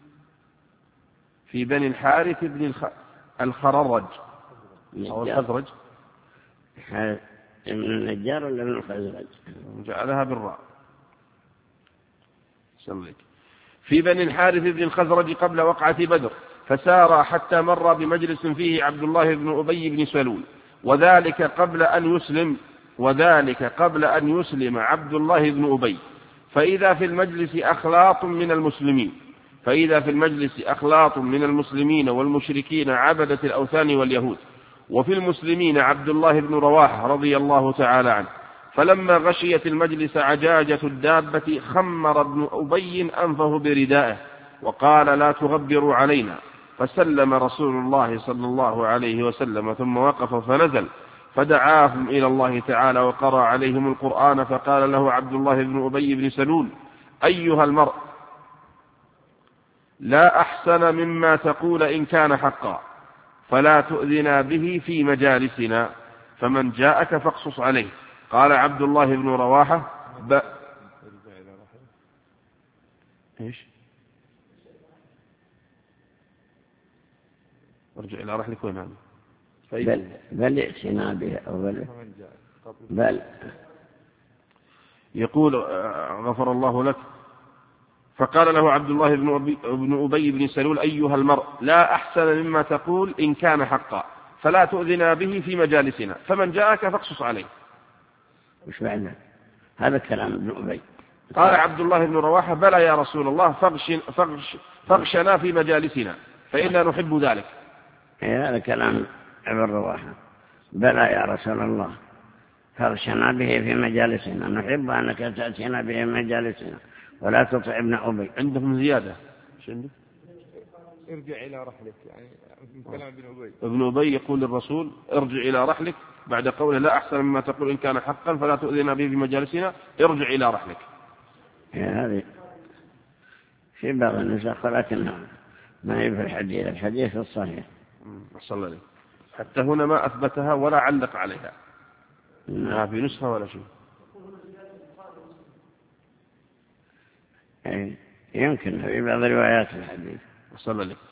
S9: في بني الحارث بن الخررج أو الخزرج
S2: ابن النجار ولا ابن الخزرج؟
S9: جعلها بالراء. في بني الحارث بن الخزرج قبل وقعة بدر، فسار حتى مر بمجلس فيه عبد الله بن أبي بن سلول، وذلك قبل أن يسلم وذلك قبل أن يسلم عبد الله بن أبي. فإذا في المجلس أخلاط من المسلمين فإذا في المجلس أخلاط من المسلمين والمشركين عبدة الأوثان واليهود، وفي المسلمين عبد الله بن رواحة رضي الله تعالى عنه. فلما غشيت المجلس عجاجة الدابة خمر ابن أبي أنفه بردائه وقال لا تغبروا علينا، فسلم رسول الله صلى الله عليه وسلم ثم وقف فنزل فدعاهم إلى الله تعالى وقرأ عليهم القرآن، فقال له عبد الله بن أبي بن سلول أيها المرء لا أحسن مما تقول إن كان حقا، فلا تؤذنا به في مجالسنا، فمن جاءك فاقصص عليه. قال عبد الله بن رواحة ب... إيش؟ ارجع إلى رحلك وين هذا؟
S2: بل بل ائتنا به أو بل بل
S9: يقول غفر الله لك. فقال له عبد الله بن أبي, بن أبي بن سلول أيها المرء لا أحسن مما تقول إن كان حقا، فلا تؤذنا به في مجالسنا، فمن جاءك فاقصص عليه.
S2: وش معنى هذا كلام ابن أبي؟
S9: قال عبد الله بن رواحة بلى يا رسول الله، فاغش فاغش فاغشنا في مجالسنا فإنا نحب ذلك.
S2: هذا كلام ابن رواحة، بلى يا رسول الله فاغشنا به في مجالسنا، نحب أنك تأتينا به في مجالسنا ولا تطع ابن أبي.
S9: عندهم زيادة
S8: ارجع إلى رحلك، يعني كلام ابن أبي.
S9: ابن أبي يقول للرسول ارجع إلى رحلك بعد قوله لا أحسن مما تقول إن كان حقا فلا تؤذينا به في مجالسنا، ارجع إلى رحلك.
S2: هذه في بعض النسخ ولكنها ما هي في الحديث، الحديث الصحيح.
S9: صلى الله. حتى هنا ما أثبتها ولا علق عليها، ما في نسخة ولا شيء.
S2: يمكن في بعض روايات الحديث.
S9: صلى الله.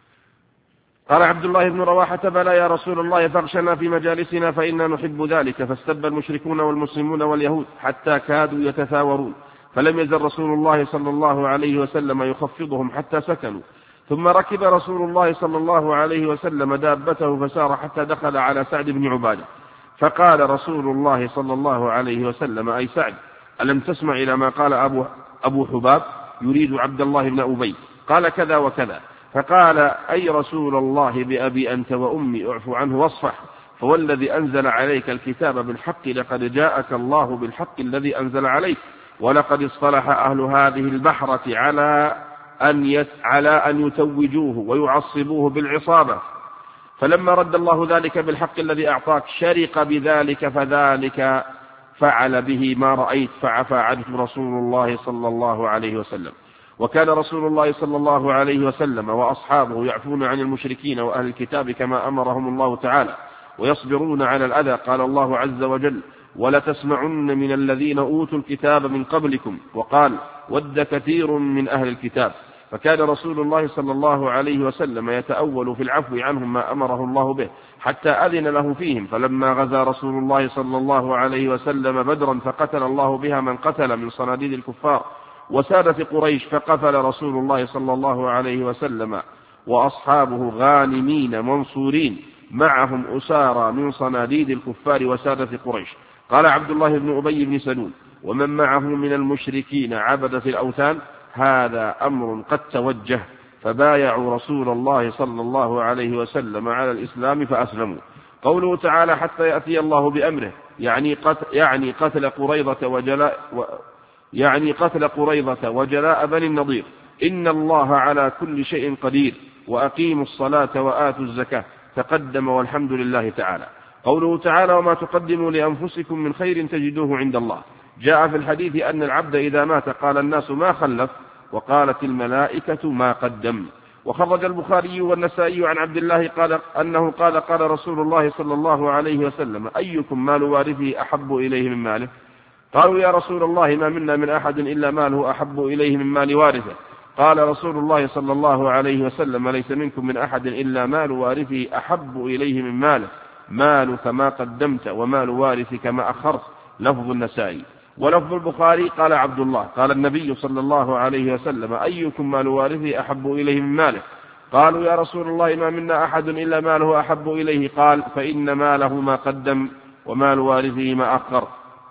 S9: قال عبد الله بن رواحة بلى يا رسول الله فاغشنا في مجالسنا فإنا نحب ذلك، فاستب المشركون والمسلمون واليهود حتى كادوا يتثاورون، فلم يزل رسول الله صلى الله عليه وسلم يخفضهم حتى سكنوا، ثم ركب رسول الله صلى الله عليه وسلم دابته فسار حتى دخل على سعد بن عبادة، فقال رسول الله صلى الله عليه وسلم أي سعد ألم تسمع إلى ما قال أبو, أبو حباب يريد عبد الله بن أبي، قال كذا وكذا، فقال أي رسول الله بأبي أنت وأمي أعفو عنه واصفح، فوالذي أنزل عليك الكتاب بالحق لقد جاءك الله بالحق الذي أنزل عليك، ولقد اصطلح أهل هذه البحرة على أن يت على أن يتوجوه ويعصبوه بالعصابة، فلما رد الله ذلك بالحق الذي أعطاك شرق بذلك، فذلك فعل به ما رأيت، فعفى عنه رسول الله صلى الله عليه وسلم. وكان رسول الله صلى الله عليه وسلم وأصحابه يعفون عن المشركين وأهل الكتاب كما أمرهم الله تعالى، ويصبرون على الأذى. قال الله عز وجل ولتسمعن من الذين أوتوا الكتاب من قبلكم، وقال ود كثير من أهل الكتاب. فكان رسول الله صلى الله عليه وسلم يتأول في العفو عنهم ما أمره الله به حتى أذن له فيهم، فلما غزا رسول الله صلى الله عليه وسلم بدرا فقتل الله بها من قتل من صناديد الكفار وسادة قريش، فقفل رسول الله صلى الله عليه وسلم وأصحابه غانمين منصورين معهم أسارى من صناديد الكفار وسادة قريش. قال عبد الله بن أبي بن سلول ومن معه من المشركين عبدة الأوثان هذا أمر قد توجه، فبايعوا رسول الله صلى الله عليه وسلم على الإسلام فأسلموا. قوله تعالى حتى يأتي الله بأمره يعني قتل, يعني قتل قريظة وجلاء و يعني قتل قريظة وجلاء بني النضير. إن الله على كل شيء قدير، وأقيموا الصلاة وآتوا الزكاة تقدم والحمد لله تعالى. قوله تعالى وما تقدموا لأنفسكم من خير تجدوه عند الله. جاء في الحديث أن العبد إذا مات قال الناس ما خلف، وقالت الملائكة ما قدم. وخرج البخاري والنسائي عن عبد الله قال أنه قال قال رسول الله صلى الله عليه وسلم أيكم مال وارثه أحب إليه من ماله؟ قالوا يا رسول الله ما منا من أحد إلا ماله أحب إليه من مال وارثه. قال رسول الله صلى الله عليه وسلم ليس منكم من أحد إلا مال وارثه أحب إليه من ماله، مالك ما قدمت ومال وارثك ما أخرت. لفظ النسائي. ولفظ البخاري قال عبد الله قال النبي صلى الله عليه وسلم أيكم مال وارثه أحب إليه من ماله؟ قالوا يا رسول الله ما منا أحد إلا ماله أحب إليه. قال فإن ماله ما قدم ومال وارثه ما أخر.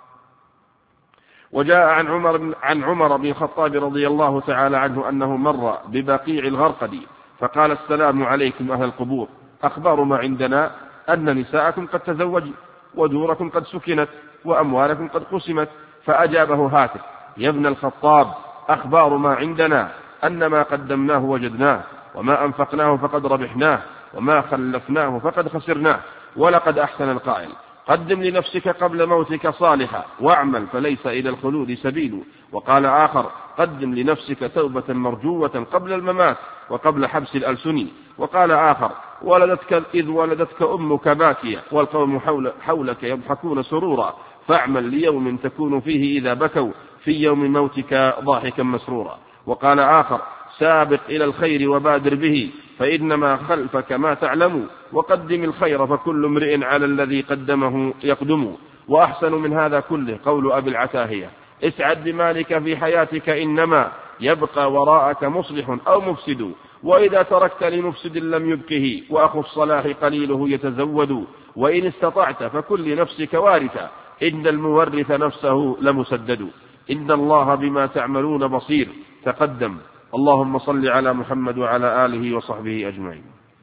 S9: وجاء عن عمر, عن عمر بن الخطاب رضي الله تعالى عنه أنه مر ببقيع الغرقدي فقال السلام عليكم أهل القبور، أخبار ما عندنا أن نساءكم قد تزوجوا ودوركم قد سكنت وأموالكم قد قسمت. فأجابه هاتف: يا ابن الخطاب، أخبار ما عندنا أن ما قدمناه وجدناه، وما أنفقناه فقد ربحناه، وما خلفناه فقد خسرناه. ولقد أحسن القائل: قدم لنفسك قبل موتك صالحا واعمل فليس إلى الخلود سبيل. وقال آخر: قدم لنفسك توبة مرجوة قبل الممات وقبل حبس الألسن. وقال آخر: ولدتك إذ ولدتك أمك باكية والقوم حول حولك يضحكون سرورا، فاعمل ليوم تكون فيه إذا بكوا في يوم موتك ضاحكا مسرورا. وقال آخر: سابق إلى الخير وبادر به فإنما خلفك ما تعلم، وقدم الخير فكل امرئ على الذي قدمه يقدم. وأحسن من هذا كله قول أبي العتاهية: اسعد بمالك في حياتك إنما يبقى وراءك مصلح أو مفسد، وإذا تركت لمفسد لم يبقه، وأخو الصلاح قليله يتزود. وإن استطعت فكن لنفسك وارثا، إن المورث نفسه لمسدد. إن الله بما تعملون بصير. تقدم. اللهم صل على محمد وعلى آله وصحبه أجمعين.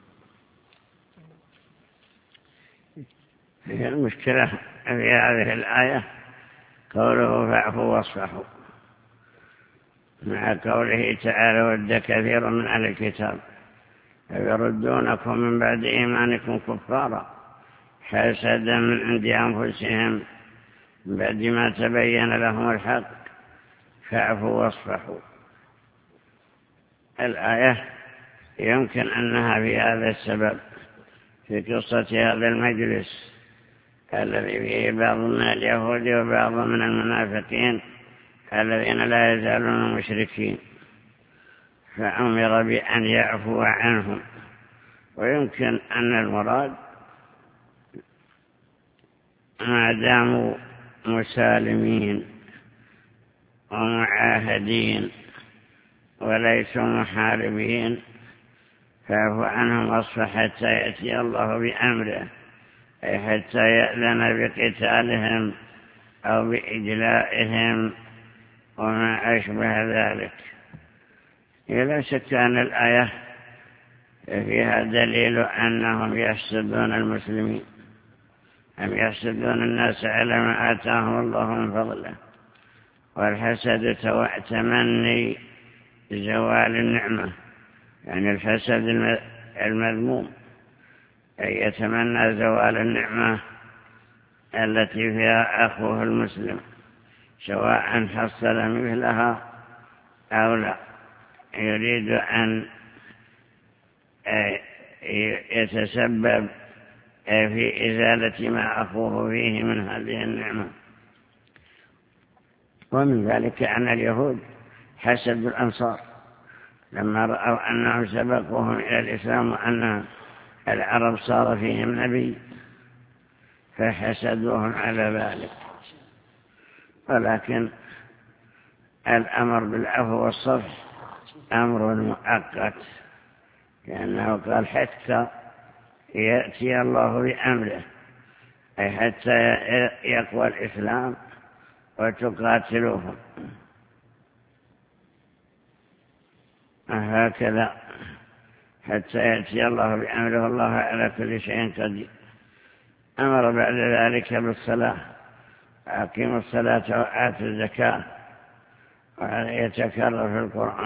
S2: هي المشكلة في هذه الآية قوله فاعفوا واصفحوا، مع قوله تعالى: ود كثير من أهل الكتاب يردونكم من بعد إيمانكم كفارا حسدا من عند أنفسهم بعد ما تبين لهم الحق فاعفوا واصفحوا. الآية يمكن أنها في هذا السبب، في قصة هذا المجلس الذي فيه بعض من اليهود وبعض من المنافقين الذين لا يزالون مشركين، فأمر بأن يعفو عنهم. ويمكن أن المراد ما داموا مسالمين ومعاهدين وليسوا محاربين فاعفو عنهم واصفح حتى يأتي الله بأمره، أي حتى يأذن بقتالهم أو بإجلائهم وما أشبه ذلك. لا شك أن الآية فيها دليل أنهم يحسدون المسلمين، أم يحسدون الناس على ما آتاهم الله من فضله. والحسد تمني زوال النعمة، يعني الحسد المذموم، أي يتمنى زوال النعمة التي فيها أخوه المسلم، سواء حصل مثلها أو لا، يريد أن يتسبب في إزالة ما أخوه فيه من هذه النعمة. ومن ذلك أن اليهود حسدوا الأنصار لما رأوا أنهم سبقوهم إلى الإسلام وأن العرب صار فيهم نبي، فحسدوهم على ذلك. ولكن الأمر بالعفو والصفح أمر مؤقت، لأنه قال حتى يأتي الله بأمره، أي حتى يقوى الإسلام وتقاتلوهم. هكذا حتى يأتي الله بأمره، الله على كل شيء قدير. أمر بعد ذلك بالصلاة: أقيموا الصلاة وآتوا الزكاة، وهذا يتكرر في القرآن.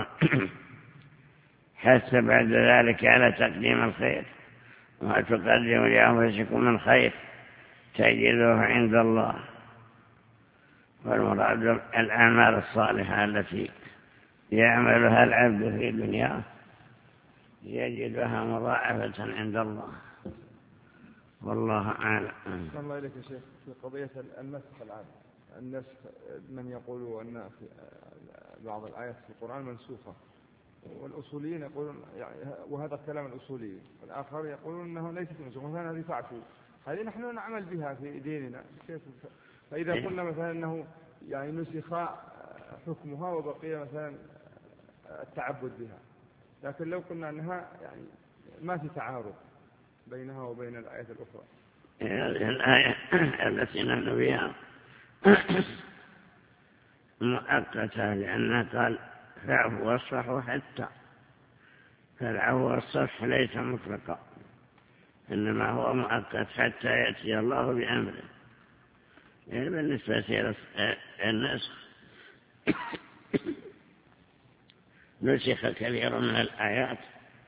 S2: حتى بعد ذلك على تقديم الخير، وما تقدموا لأنفسكم من خير تجدوه عند الله. والمراد الأعمال الصالحة التي يعملها العبد في دنياه يجدها مضاعفة عند الله، والله أعلم.
S8: الله إليك يا شيخ في قضية النسخ الآن. النسخ من يقولوا أن في بعض الآيات في القرآن منسوخة، والأصوليين يقولون يعني، وهذا الكلام الأصولي، والآخر يقولون أنه ليست منسوخة، مثلا هذه فاعفوا، هذه نحن نعمل بها في ديننا. فإذا قلنا مثلا أنه يعني نسخ حكمها وبقي مثلا التعبد بها، لكن لو قلنا أنها يعني ما في تعارض بينها وبين الآية الأخرى.
S2: هذه الآية التي نحن بها مؤقتة، لأنها قال فاعفوا واصفحوا حتى، فالعفو والصفح ليس مطلقا، إنما هو مؤقت حتى يأتي الله بأمره. يعني بالنسبة إلى النسخ نسخ كثير من الآيات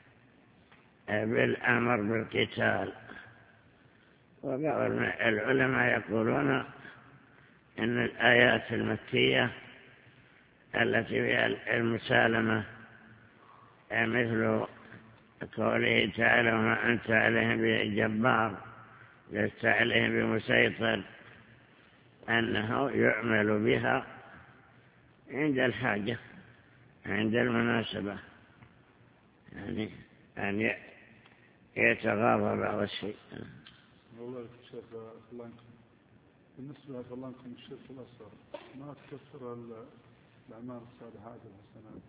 S2: بالأمر بالقتال، وبعض العلماء يقولون إن الآيات المكية التي فيها المسالمة مثل قوله تعالى وما أنت عليهم بجبار لست عليهم بمسيطر، أنه يعمل بها عند الحاجة عند المناسبة، يعني أن يتغاضى بعض الشيء.
S7: والله الشيخ فلانكم بالنسبة لفلانكم الشيخ الأصغر ما تكثر الأعمال الصالحات والحسنات،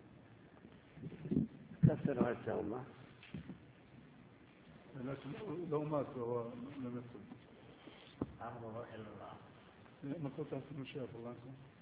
S2: كثر التوبة،
S7: لكن لو مات وهو لم يتب
S2: أعظم إلى الله.
S7: ما قلت أحسن الشيخ فلانكم